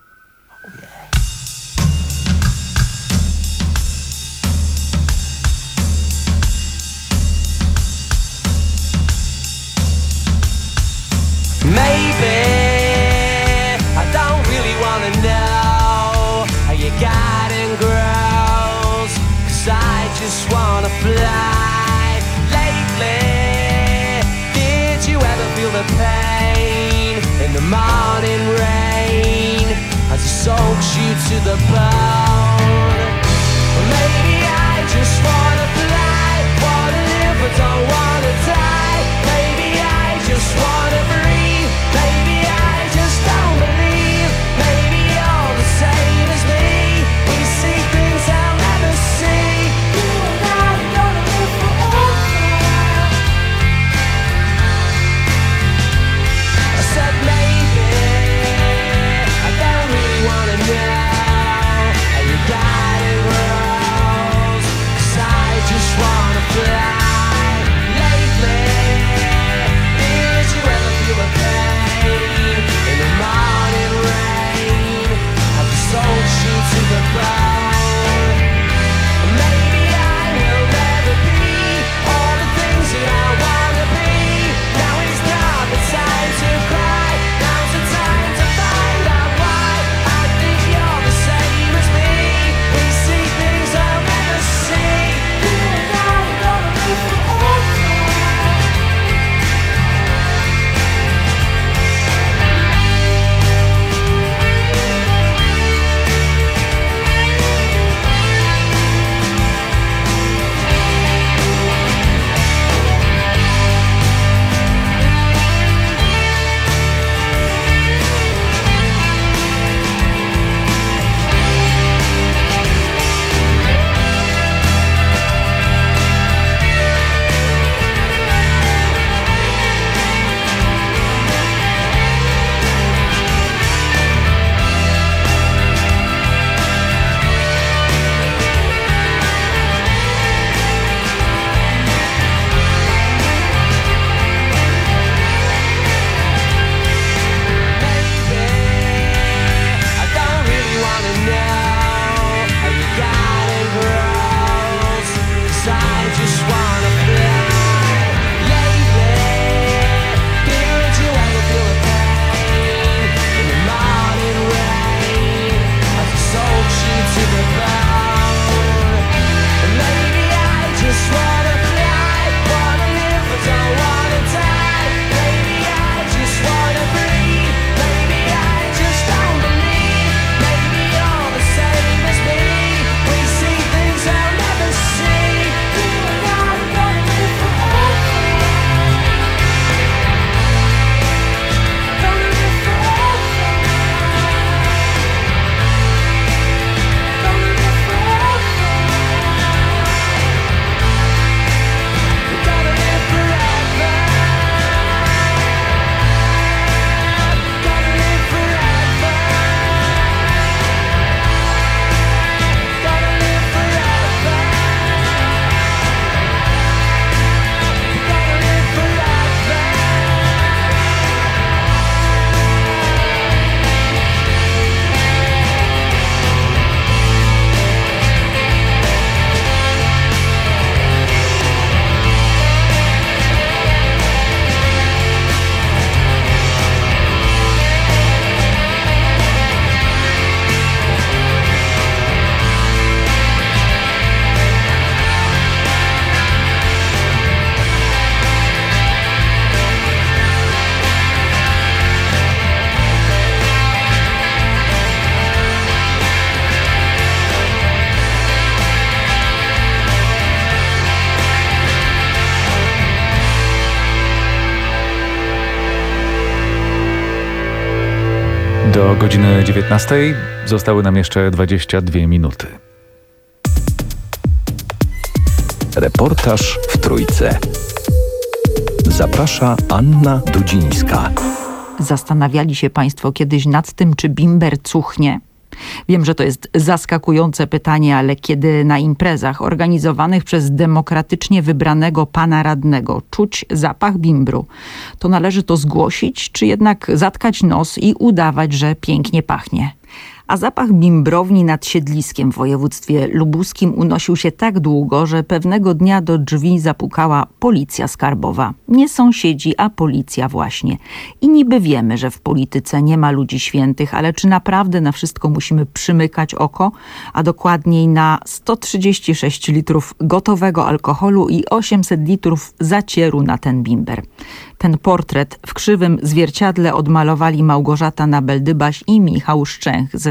Maybe I don't really wanna know how your garden grows, 'cause I just wanna fly. Lately, did you ever feel the pain in the morning rain? to the bone. Maybe I just wanna fly, wanna live but don't wanna die. Maybe I just wanna breathe, maybe I just don't believe. Maybe you're the same as me, we see things I'll never see. You and I are gonna live forever. I said maybe, I don't really wanna know how you got it rose, 'cause I just wanna fly. Lately, did you ever feel a pain in the morning rain? Have the soul shoot to the bone? Maybe I will never be all the things that I wanna be. Now is not the time to cry, now's the time to find out why. I think you're the same as me, we see things I'll never see. You and I are gonna live forever. I don't really wanna know how you got it grows, 'cause I just wanna fly. Lately, did you ever feel a pain in the morning rain? As the soul shoots to the bone. Maybe I just wanna fly, wanna live but don't wanna die. Maybe I just wanna breathe, maybe I just don't believe. Maybe you're the same as me, we see things I'll never see. You and I are gonna live forever. Gonna live forever. Gonna live forever. Gonna live forever. Gonna live forever. Gonna live forever. Gonna live forever. Do godziny dziewiętnastej zostały nam jeszcze dwadzieścia dwie minuty. Reportaż w Trójce. Zaprasza Anna Dudzińska. Zastanawiali się Państwo kiedyś nad tym, czy bimber cuchnie? Wiem, że to jest zaskakujące pytanie, ale kiedy na imprezach organizowanych przez demokratycznie wybranego pana radnego czuć zapach bimbru, to należy to zgłosić, czy jednak zatkać nos i udawać, że pięknie pachnie? A zapach bimbrowni nad Siedliskiem w województwie lubuskim unosił się tak długo, że pewnego dnia do drzwi zapukała policja skarbowa. Nie sąsiedzi, a policja właśnie. I niby wiemy, że w polityce nie ma ludzi świętych, ale czy naprawdę na wszystko musimy przymykać oko? A dokładniej na sto trzydzieści sześć litrów gotowego alkoholu i osiemset litrów zacieru na ten bimber. Ten portret w krzywym zwierciadle odmalowali Małgorzata Nabel-Dybaś i Michał Szczęch ze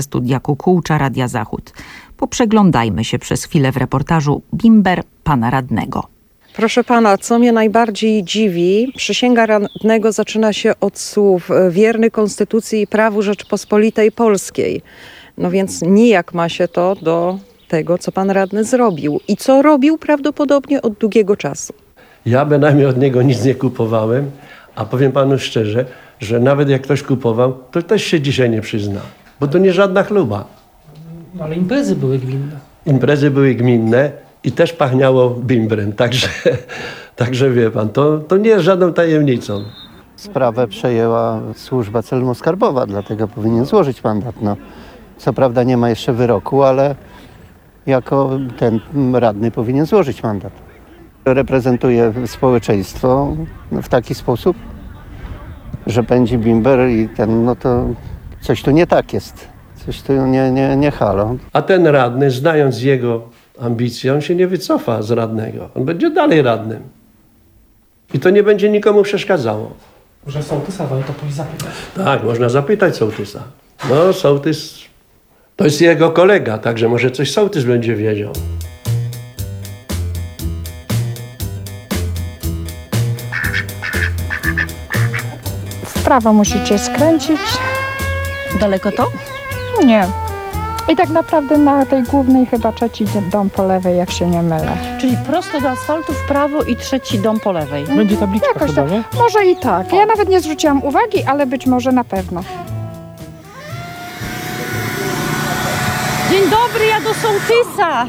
studia Kukułcza Radia Zachód. Poprzeglądajmy się przez chwilę w reportażu Bimber pana radnego. Proszę pana, co mnie najbardziej dziwi, przysięga radnego zaczyna się od słów wierny Konstytucji i prawu Rzeczypospolitej Polskiej. No więc nijak ma się to do tego, co pan radny zrobił i co robił prawdopodobnie od długiego czasu. Ja bynajmniej od niego nic nie kupowałem, a powiem panu szczerze, że nawet jak ktoś kupował, to też się dzisiaj nie przyzna, bo to nie żadna chluba. Ale imprezy były gminne. Imprezy były gminne i też pachniało bimbrem, także, także wie pan, to, to nie jest żadną tajemnicą. Sprawę przejęła służba celno-skarbowa, dlatego powinien złożyć mandat. No, co prawda nie ma jeszcze wyroku, ale jako ten radny powinien złożyć mandat. Reprezentuje społeczeństwo w taki sposób, że pędzi bimber i ten, no to coś tu nie tak jest. Coś tu nie, nie, nie halo. A ten radny, znając jego ambicje, on się nie wycofa z radnego. On będzie dalej radnym. I to nie będzie nikomu przeszkadzało. Może sołtysa warto pójść zapytać. Tak, można zapytać sołtysa. No, sołtys to jest jego kolega, także może coś sołtys będzie wiedział. W prawo musicie skręcić. Daleko to? Nie. I tak naprawdę na tej głównej chyba trzeci dom po lewej, jak się nie mylę. Czyli prosto do asfaltu w prawo i trzeci dom po lewej. Będzie tabliczka Jakoś chyba, tak. nie? Może i tak. Ja nawet nie zwróciłam uwagi, ale być może na pewno. Dzień dobry, ja do sołtysa.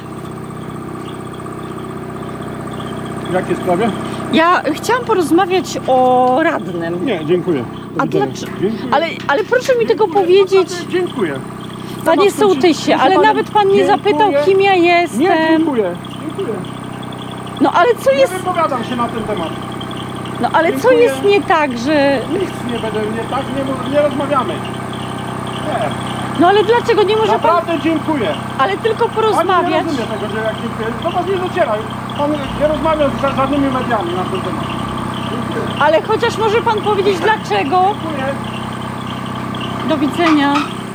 W jakiej sprawie? Ja chciałam porozmawiać o radnym. Nie, dziękuję. A dlaczego? Ale, ale proszę mi tego powiedzieć. Dziękuję. Panie sołtysie, ale nawet pan nie zapytał, kim ja jestem. Nie, dziękuję. Dziękuję. No ale co jest... Nie wypowiadam się na ten temat. No ale Dziękuję. co jest nie tak, że... Nic nie będę, nie tak, nie, nie rozmawiamy. Nie. No ale dlaczego nie może Naprawdę pan... dziękuję. Ale tylko porozmawiać. Pani nie rozumie tego, że jak dziękuję. To was nie dociera. Pan nie rozmawia z żadnymi mediami na ten temat. Dziękuję. Ale chociaż może pan powiedzieć dlaczego. Dziękuję. Do widzenia.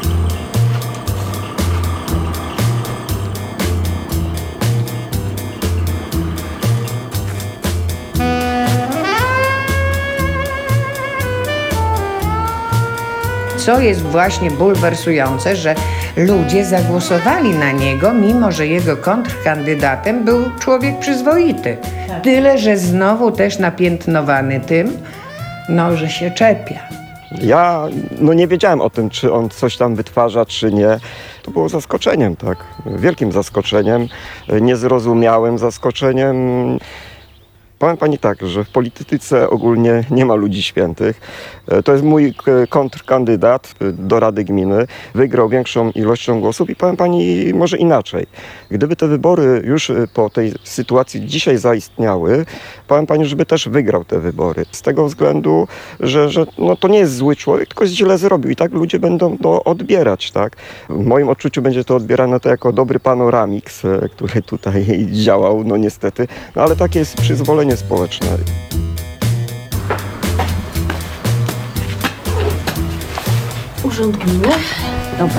Co jest właśnie bulwersujące, że ludzie zagłosowali na niego, mimo że jego kontrkandydatem był człowiek przyzwoity. Tyle, że znowu też napiętnowany tym, no, że się czepia. Ja no nie wiedziałem o tym, czy on coś tam wytwarza, czy nie. To było zaskoczeniem, tak. Wielkim zaskoczeniem, niezrozumiałym zaskoczeniem. Powiem pani tak, że w polityce ogólnie nie ma ludzi świętych. To jest mój kontrkandydat do Rady Gminy. Wygrał większą ilością głosów i powiem pani może inaczej. Gdyby te wybory już po tej sytuacji dzisiaj zaistniały, powiem pani, żeby też wygrał te wybory. Z tego względu, że, że no to nie jest zły człowiek, tylko źle zrobił i tak ludzie będą to odbierać, tak. W moim odczuciu będzie to odbierane to jako dobry panoramix, który tutaj działał, no niestety. No ale takie jest przyzwolenie społeczne. Urząd Gminy? Dobra.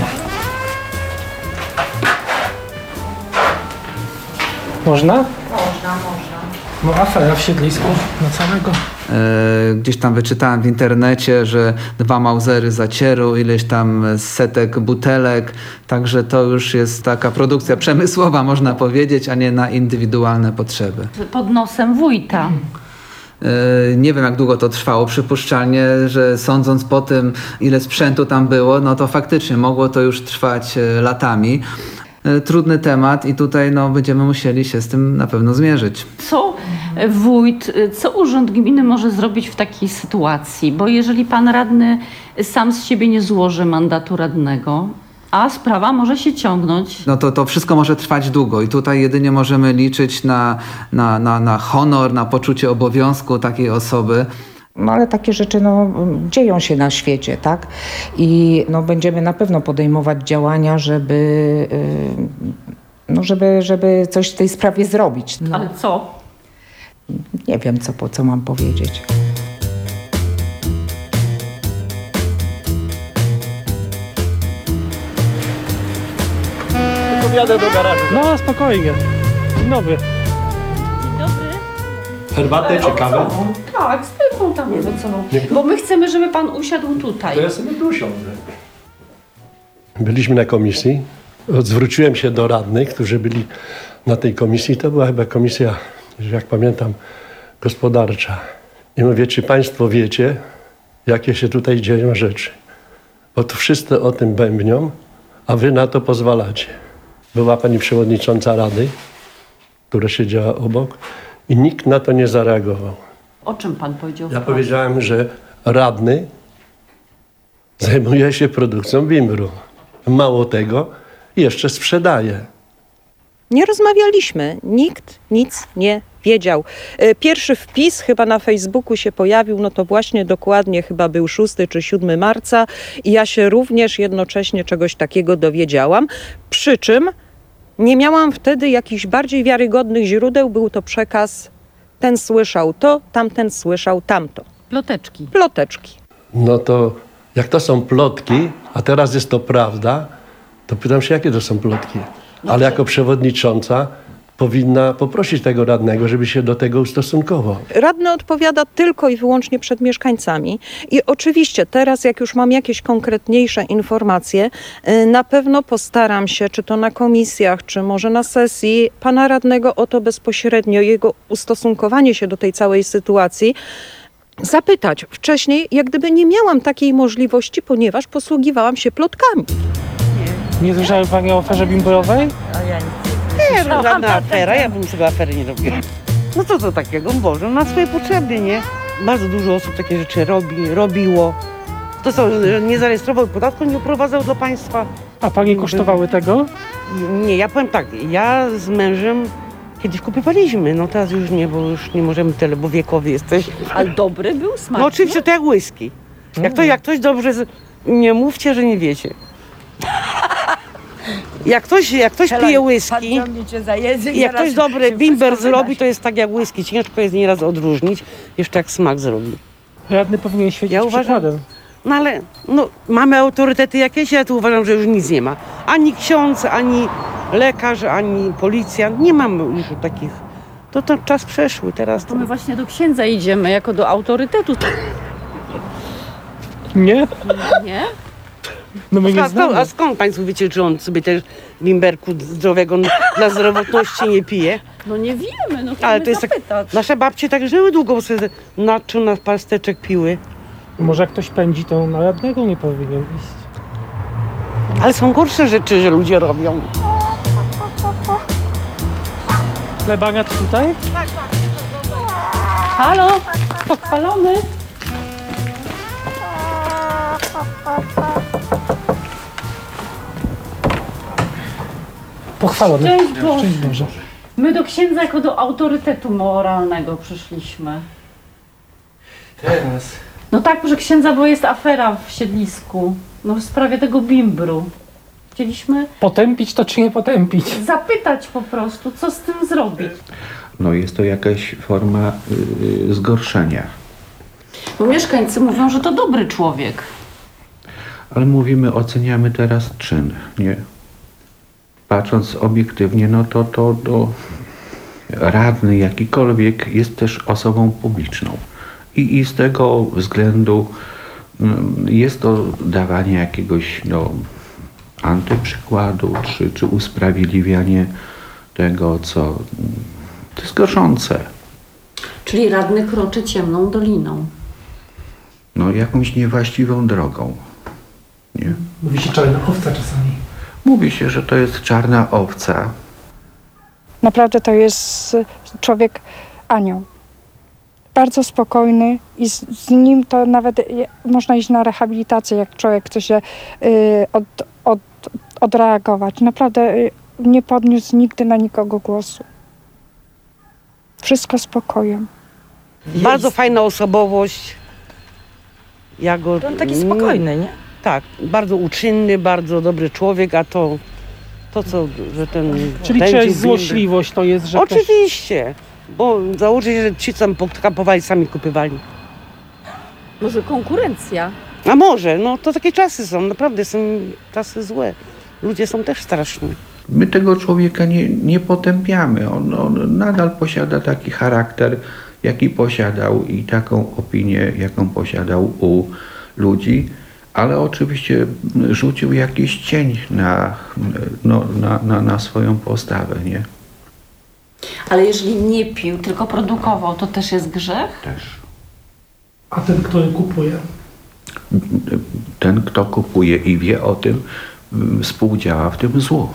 Można? Można, można. No afera w siedlisku na całego. E, gdzieś tam wyczytałem w internecie, że dwa mauzery zacieru, ileś tam setek butelek, także to już jest taka produkcja przemysłowa, można powiedzieć, a nie na indywidualne potrzeby. Pod nosem wójta. E, nie wiem, jak długo to trwało. Przypuszczalnie, że sądząc po tym, ile sprzętu tam było, no to faktycznie mogło to już trwać e, latami. E, trudny temat i tutaj no, będziemy musieli się z tym na pewno zmierzyć. Co wójt, co urząd gminy może zrobić w takiej sytuacji? Bo jeżeli pan radny sam z siebie nie złoży mandatu radnego, a sprawa może się ciągnąć. No to, to wszystko może trwać długo i tutaj jedynie możemy liczyć na, na, na, na honor, na poczucie obowiązku takiej osoby. No ale takie rzeczy no, dzieją się na świecie, tak? I no, będziemy na pewno podejmować działania, żeby, yy, no, żeby, żeby coś w tej sprawie zrobić. No. Ale co? Nie wiem, co, po, co mam powiedzieć. Podjadę do garażu. No spokojnie. Dzień dobry. Herbatę czy kawę? Tak, zwykłą tam owocową. Bo my chcemy, żeby pan usiadł tutaj. To ja sobie tu usiądę. Byliśmy na komisji. Zwróciłem się do radnych, którzy byli na tej komisji. To była chyba komisja, jak pamiętam, gospodarcza. I mówię, czy państwo wiecie, jakie się tutaj dzieją rzeczy? Bo tu wszyscy o tym bębnią, a wy na to pozwalacie. Była pani przewodnicząca rady, która siedziała obok i nikt na to nie zareagował. O czym pan powiedział? Ja powiedziałem, że radny zajmuje się produkcją bimbru. Mało tego, jeszcze sprzedaje. Nie rozmawialiśmy, nikt nic nie wiedział. E, Pierwszy wpis chyba na Facebooku się pojawił, no to właśnie dokładnie chyba był szóstego czy siódmego marca i ja się również jednocześnie czegoś takiego dowiedziałam. Przy czym nie miałam wtedy jakichś bardziej wiarygodnych źródeł, był to przekaz, ten słyszał to, tamten słyszał tamto. Ploteczki. Ploteczki. No to jak to są plotki, a teraz jest to prawda, to pytam się, jakie to są plotki. Ale jako przewodnicząca powinna poprosić tego radnego, żeby się do tego ustosunkował. Radny odpowiada tylko i wyłącznie przed mieszkańcami i oczywiście teraz, jak już mam jakieś konkretniejsze informacje, y, na pewno postaram się, czy to na komisjach, czy może na sesji, pana radnego o to bezpośrednio, jego ustosunkowanie się do tej całej sytuacji, zapytać. Wcześniej jak gdyby nie miałam takiej możliwości, ponieważ posługiwałam się plotkami. Nie słyszały pani o aferze bimberowej? Nie, no, żadna afera, ja bym sobie afery nie robiła. No co to takiego? Boże, na swoje potrzeby, nie? Bardzo dużo osób takie rzeczy robi, robiło. To co, nie zarejestrował podatku, nie uprowadzał do państwa. A pani kosztowały tego? Nie, ja powiem tak, ja z mężem kiedyś kupowaliśmy, no teraz już nie, bo już nie możemy tyle, bo wiekowy jesteś. Ale dobry był, smaczny? No oczywiście to jak whisky. Jak, to, jak ktoś dobrze, z... nie mówcie, że nie wiecie. Jak ktoś, jak ktoś pije whisky, jak ktoś dobry bimber zrobi, to jest tak jak whisky. Ciężko jest nieraz odróżnić, jeszcze jak smak zrobi. Radny powinien świecić Ja uważam, przykładem. no ale no, mamy autorytety jakieś, ja tu uważam, że już nic nie ma. Ani ksiądz, ani lekarz, ani policjant, nie mamy już takich. To to czas przeszły, teraz to... To my właśnie do księdza idziemy, jako do autorytetu. Nie? Nie? No my nie a, skąd, znamy. a skąd państwo wiecie, czy on sobie też bimberku zdrowego dla zdrowotności nie pije? No nie wiemy, no Ale to jest tak, zapytać. nasze babcie tak żyły długo, bo sobie na czym na pasteczek piły. Może jak ktoś pędzi, to na radnego nie powinien iść. Ale są gorsze rzeczy, że ludzie robią. Plebaniat tutaj? Halo, pochwalony. Pochwalony. Szczęść Boże. Szczęść Boże. My do księdza jako do autorytetu moralnego przyszliśmy. Teraz. No tak, proszę księdza, bo jest afera w siedlisku. No w sprawie tego bimbru. Chcieliśmy Potępić to czy nie potępić? zapytać po prostu, co z tym zrobić. No jest to jakaś forma y, zgorszenia. Bo mieszkańcy mówią, że to dobry człowiek. Ale mówimy, oceniamy teraz czyn, nie? Patrząc obiektywnie, no to, to, to radny jakikolwiek jest też osobą publiczną. I, i z tego względu mm, jest to dawanie jakiegoś no, antyprzykładu, czy, czy usprawiedliwianie tego, co to jest gorszące. Czyli radny kroczy ciemną doliną. No jakąś niewłaściwą drogą. Nie? Mówi się czarna owca czasami. Mówi się, że to jest czarna owca. Naprawdę to jest człowiek anioł. Bardzo spokojny i z, z nim to nawet je- można iść na rehabilitację, jak człowiek chce się y, od, od, odreagować. Naprawdę y, nie podniósł nigdy na nikogo głosu. Wszystko spokojem. Bardzo fajna osobowość. Ja go, To on taki spokojny, nie? Tak, bardzo uczynny, bardzo dobry człowiek, a to, to co, że ten... Czyli ten czyjaś dzień- złośliwość to jest, że ktoś... Oczywiście, bo założę się, że ci tam pokapowali, sami kupywali. Może konkurencja? A może, no to takie czasy są, naprawdę są czasy złe. Ludzie są też straszni. My tego człowieka nie, nie potępiamy. On, on nadal posiada taki charakter, jaki posiadał i taką opinię, jaką posiadał u ludzi, ale oczywiście rzucił jakiś cień na, no, na, na, na swoją postawę, nie? Ale jeżeli nie pił, tylko produkował, to też jest grzech? Też. A ten, który kupuje? Ten, kto kupuje i wie o tym, współdziała w tym złu.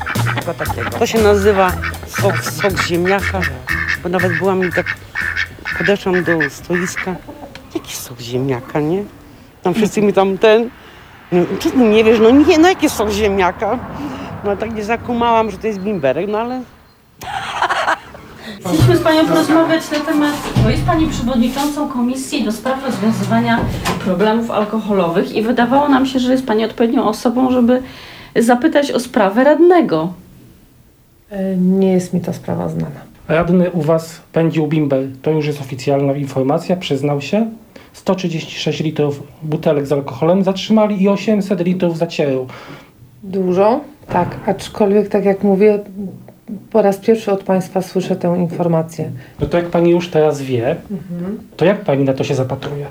To się nazywa sok, sok ziemniaka, bo nawet byłam i tak podeszłam do stoiska. Jaki sok ziemniaka, nie? Tam wszyscy mi tam ten, no, czy ty nie wiesz, no nie, no jaki sok ziemniaka? No tak nie zakumałam, że to jest bimberek, no ale... Chcieliśmy z Panią porozmawiać na temat, bo jest Pani przewodniczącą Komisji do spraw rozwiązywania problemów alkoholowych i wydawało nam się, że jest Pani odpowiednią osobą, żeby zapytać o sprawę radnego. Nie jest mi ta sprawa znana. Radny u was pędził bimber. To już jest oficjalna informacja, przyznał się. sto trzydzieści sześć litrów butelek z alkoholem zatrzymali i osiemset litrów zacieru. Dużo? Tak, aczkolwiek tak jak mówię, po raz pierwszy od Państwa słyszę tę informację. No to jak pani już teraz wie, Mhm. to jak pani na to się zapatruje?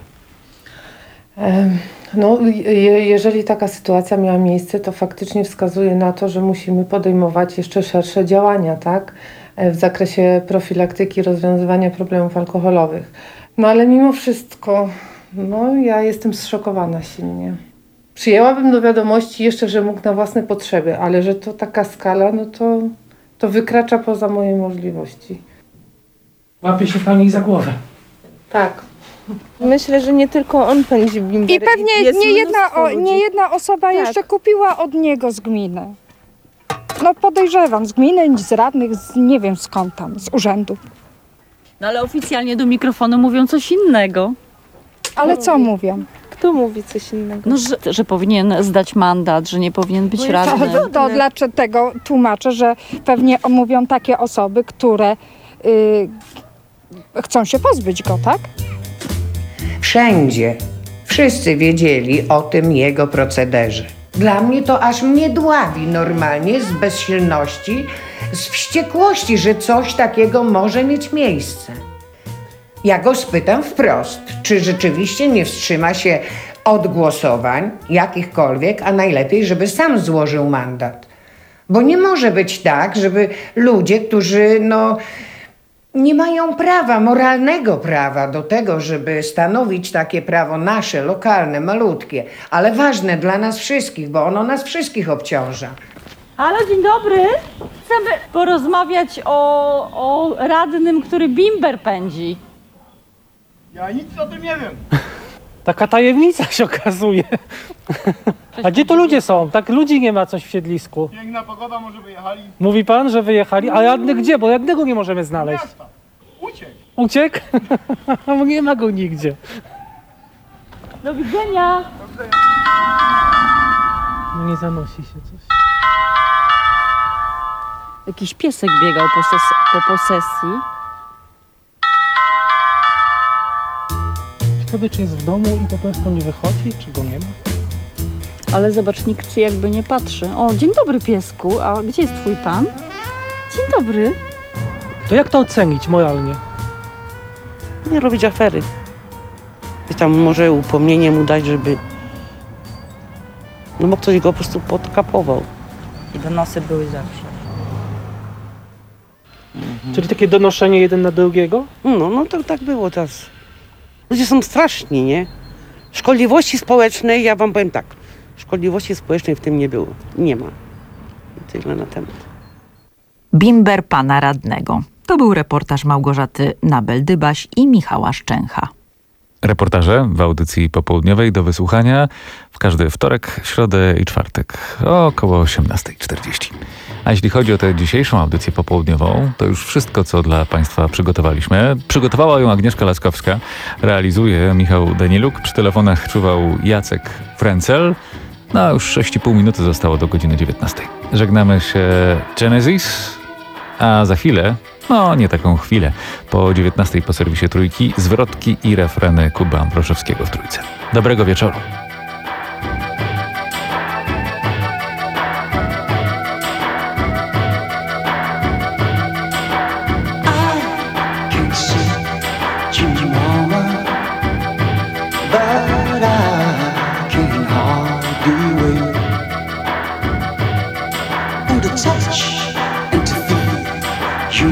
Em, No, je, jeżeli taka sytuacja miała miejsce, to faktycznie wskazuje na to, że musimy podejmować jeszcze szersze działania, tak? E, W zakresie profilaktyki, rozwiązywania problemów alkoholowych. No ale mimo wszystko, no ja jestem zszokowana silnie. Przyjęłabym do wiadomości jeszcze, że mógł na własne potrzeby, ale że to taka skala, no to, to wykracza poza moje możliwości. Łapie się pani za głowę. Tak. Myślę, że nie tylko on pędzi bimber. I pewnie Jest nie jedna, mnóstwo o, ludzi. nie jedna osoba Tak. jeszcze kupiła od niego z gminy. No podejrzewam, z gminy, z radnych, z, nie wiem skąd tam, z urzędu. No ale oficjalnie do mikrofonu mówią coś innego. Ale co mówią? Kto mówi coś innego? No, że, że powinien zdać mandat, że nie powinien być To, radnym. to, to dlaczego tłumaczę, że pewnie mówią takie osoby, które y, chcą się pozbyć go, tak? Wszędzie. Wszyscy wiedzieli o tym jego procederze. Dla mnie to aż mnie dławi normalnie z bezsilności, z wściekłości, że coś takiego może mieć miejsce. Ja go spytam wprost, czy rzeczywiście nie wstrzyma się od głosowań jakichkolwiek, a najlepiej, żeby sam złożył mandat. Bo nie może być tak, żeby ludzie, którzy no, nie mają prawa, moralnego prawa do tego, żeby stanowić takie prawo nasze, lokalne, malutkie, ale ważne dla nas wszystkich, bo ono nas wszystkich obciąża. Halo, dzień dobry. Chcemy porozmawiać o, o radnym, który bimber pędzi. Ja nic o tym nie wiem. Taka tajemnica się okazuje. A gdzie to ludzie są? Tak ludzi nie ma coś w siedlisku. Piękna pogoda, może wyjechali. Mówi pan, że wyjechali, a radny gdzie? Bo radnego nie możemy znaleźć. Uciekł. Uciekł? Bo nie ma go nigdzie. Do widzenia. No nie zanosi się coś. Jakiś piesek biegał po, ses- po posesji. Ciekawe, czy jest w domu i po prostu nie wychodzi, czy go nie ma? Ale zobacz, nikt jakby nie patrzy. O, dzień dobry piesku, a gdzie jest twój pan? Dzień dobry. To jak to ocenić moralnie? Nie robić afery. I tam może upomnienie mu dać, żeby... No bo ktoś go po prostu podkapował. I donosy były zawsze. Czyli takie donoszenie jeden na drugiego? No, no to tak było teraz. Ludzie są straszni, nie? Szkodliwości społecznej, ja wam powiem tak, szkodliwości społecznej w tym nie było. Nie ma. Tyle na temat. Bimber pana radnego. To był reportaż Małgorzaty Nabel-Dybaś i Michała Szczęcha. Reportaże w audycji popołudniowej do wysłuchania w każdy wtorek, środę i czwartek o około osiemnasta czterdzieści. A jeśli chodzi o tę dzisiejszą audycję popołudniową, to już wszystko, co dla Państwa przygotowaliśmy. Przygotowała ją Agnieszka Laskowska, realizuje Michał Daniluk, przy telefonach czuwał Jacek Frencel. No już sześć i pół minuty zostało do godziny dziewiętnastej. Żegnamy się Genesis, a za chwilę, no nie taką chwilę, po dziewiętnastej po serwisie Trójki, zwrotki i refreny Kuby Ambroszewskiego w Trójce. Dobrego wieczoru.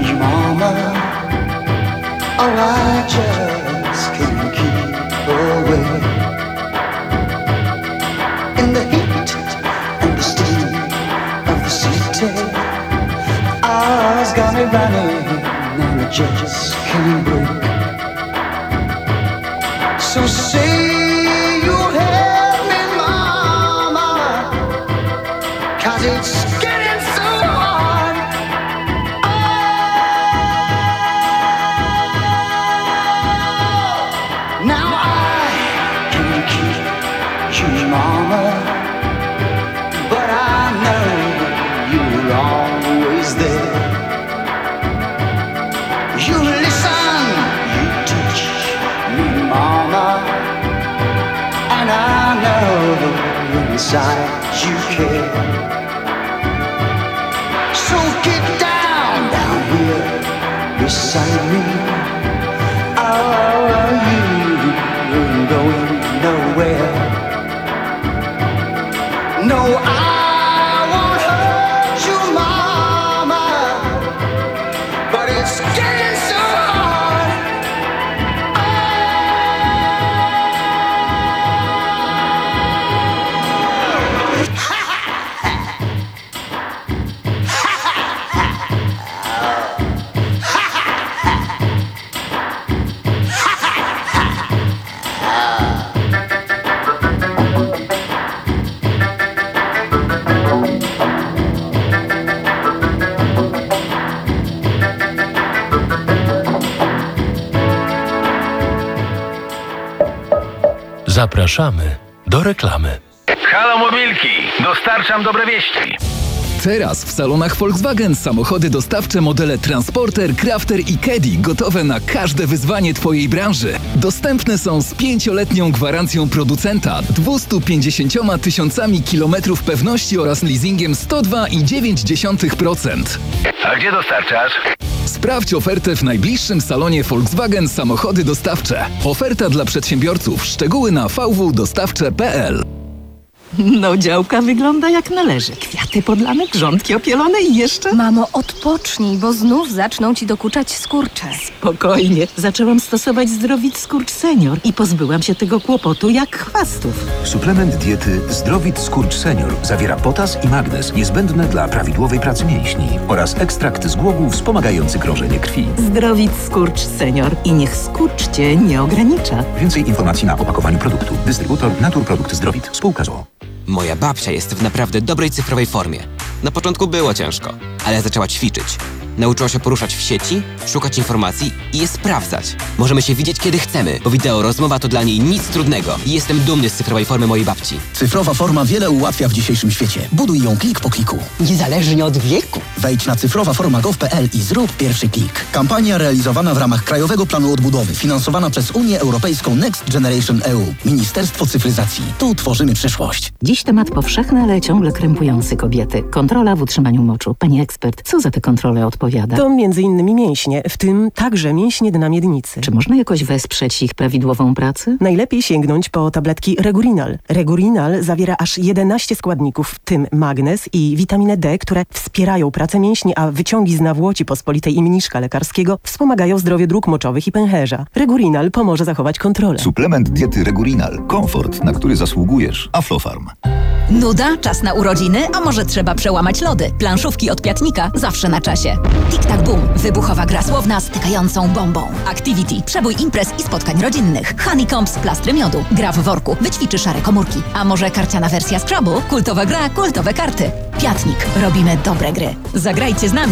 mama. Oh, I just can't keep away. In the heat and the steam of the city, I's got me running and I just can't break. So say you help me, mama, 'cause it's getting so hard. Oh, now I can keep you, mama, but I know you're always there. You listen, you teach me, mama, and I know inside you care. So get down, down here beside me. Oh, you ain't going nowhere. No, I won't hurt you, mama, but it's getting so hard. Zapraszamy do reklamy. Halo Mobilki, dostarczam dobre wieści. Teraz w salonach Volkswagen samochody dostawcze modele Transporter, Crafter i Caddy gotowe na każde wyzwanie Twojej branży. Dostępne są z pięcioletnią gwarancją producenta, dwieście pięćdziesiąt tysiącami kilometrów pewności oraz leasingiem sto dwa i dziewięć dziesiątych procent. A gdzie dostarczasz? Sprawdź ofertę w najbliższym salonie Volkswagen Samochody Dostawcze. Oferta dla przedsiębiorców. Szczegóły na v w dostawcze kropka p l. No, działka wygląda jak należy. Kwiaty podlane, grządki opielone i jeszcze... Mamo, odpocznij, bo znów zaczną ci dokuczać skurcze. Spokojnie. Zaczęłam stosować Zdrowit Skurcz Senior i pozbyłam się tego kłopotu jak chwastów. Suplement diety Zdrowit Skurcz Senior zawiera potas i magnez niezbędne dla prawidłowej pracy mięśni oraz ekstrakt z głogów wspomagający krążenie krwi. Zdrowit Skurcz Senior i niech skurcz cię nie ogranicza. Więcej informacji na opakowaniu produktu. Dystrybutor Naturprodukt Zdrowit. Spółka z o o. Moja babcia jest w naprawdę dobrej cyfrowej formie. Na początku było ciężko, ale zaczęła ćwiczyć. Nauczyła się poruszać w sieci, szukać informacji i je sprawdzać. Możemy się widzieć kiedy chcemy, bo wideo rozmowa to dla niej nic trudnego. I jestem dumny z cyfrowej formy mojej babci. Cyfrowa forma wiele ułatwia w dzisiejszym świecie. Buduj ją klik po kliku. Niezależnie od wieku. Wejdź na cyfrowa forma gov kropka p l i zrób pierwszy klik. Kampania realizowana w ramach Krajowego Planu Odbudowy, finansowana przez Unię Europejską Next Generation E U. Ministerstwo Cyfryzacji. Tu tworzymy przyszłość. Dziś temat powszechny, ale ciągle krępujący kobiety. Kontrola w utrzymaniu moczu. Pani ekspert, co za tę kontrolę odpowiada? To między innymi mięśnie, w tym także mięśnie dna miednicy. Czy można jakoś wesprzeć ich prawidłową pracę? Najlepiej sięgnąć po tabletki Regurinal. Regurinal zawiera aż jedenaście składników, w tym magnez i witaminę D, które wspierają pracę mięśni, a wyciągi z nawłoci pospolitej i mniszka lekarskiego wspomagają zdrowie dróg moczowych i pęcherza. Regurinal pomoże zachować kontrolę. Suplement diety Regurinal. Komfort, na który zasługujesz. Aflofarm. Nuda? Czas na urodziny? A może trzeba przełamać lody? Planszówki od Piatnika zawsze na czasie. Tik-tak boom. Wybuchowa gra słowna stykającą bombą. Activity. Przebój imprez i spotkań rodzinnych. Honeycombs. Plastry miodu. Gra w worku. Wyćwiczy szare komórki. A może karciana wersja Scrabble? Kultowa gra, kultowe karty. Piatnik. Robimy dobre gry. Zagrajcie z nami.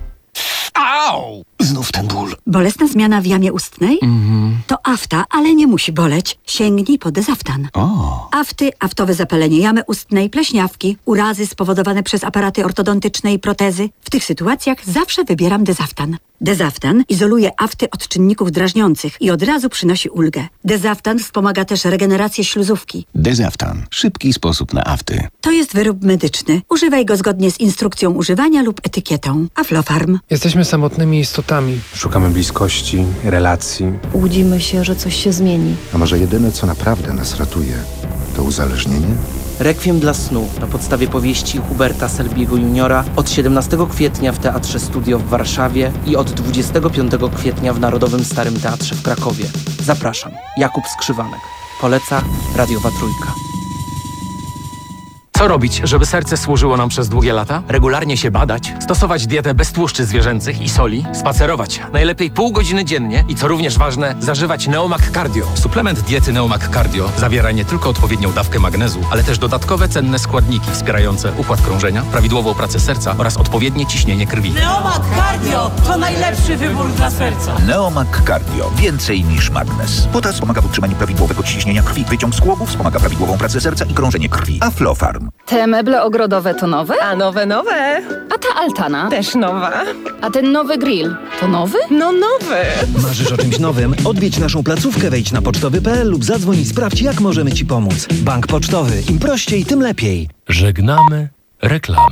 Au! Znów ten ból. Bolesna zmiana w jamie ustnej? Mhm. To afta, ale nie musi boleć. Sięgnij po Dezaftan. O. Afty, aftowe zapalenie jamy ustnej, pleśniawki, urazy spowodowane przez aparaty ortodontyczne i protezy. W tych sytuacjach zawsze wybieram Dezaftan. Dezaftan izoluje afty od czynników drażniących i od razu przynosi ulgę. Dezaftan wspomaga też regenerację śluzówki. Dezaftan. Szybki sposób na afty. To jest wyrób medyczny. Używaj go zgodnie z instrukcją używania lub etykietą. Aflofarm. Jesteśmy samotnymi istotami. Szukamy bliskości, relacji. Łudzimy się, że coś się zmieni. A może jedyne, co naprawdę nas ratuje, to uzależnienie? Rekwiem dla snu na podstawie powieści Huberta Selby'ego juniora od siedemnastego kwietnia w Teatrze Studio w Warszawie i od dwudziestego piątego kwietnia w Narodowym Starym Teatrze w Krakowie. Zapraszam. Jakub Skrzywanek. Poleca Radiowa Trójka. Co robić, żeby serce służyło nam przez długie lata? Regularnie się badać, stosować dietę bez tłuszczy zwierzęcych i soli, spacerować, najlepiej pół godziny dziennie i co również ważne, zażywać Neomag Cardio. Suplement diety Neomag Cardio zawiera nie tylko odpowiednią dawkę magnezu, ale też dodatkowe cenne składniki wspierające układ krążenia, prawidłową pracę serca oraz odpowiednie ciśnienie krwi. Neomag Cardio to najlepszy wybór dla serca. Neomag Cardio. Więcej niż magnez. Potas pomaga w utrzymaniu prawidłowego ciśnienia krwi. Wyciąg z kłobów wspomaga prawidłową pracę serca i krążenie krwi. Aflofarm. Te meble ogrodowe to nowe? A nowe, nowe. A ta altana? Też nowa. A ten nowy grill to nowy? No nowy. Marzysz o czymś nowym? Odwiedź naszą placówkę, wejdź na pocztowy kropka p l lub zadzwoń i sprawdź, jak możemy Ci pomóc. Bank Pocztowy. Im prościej, tym lepiej. Żegnamy reklamy.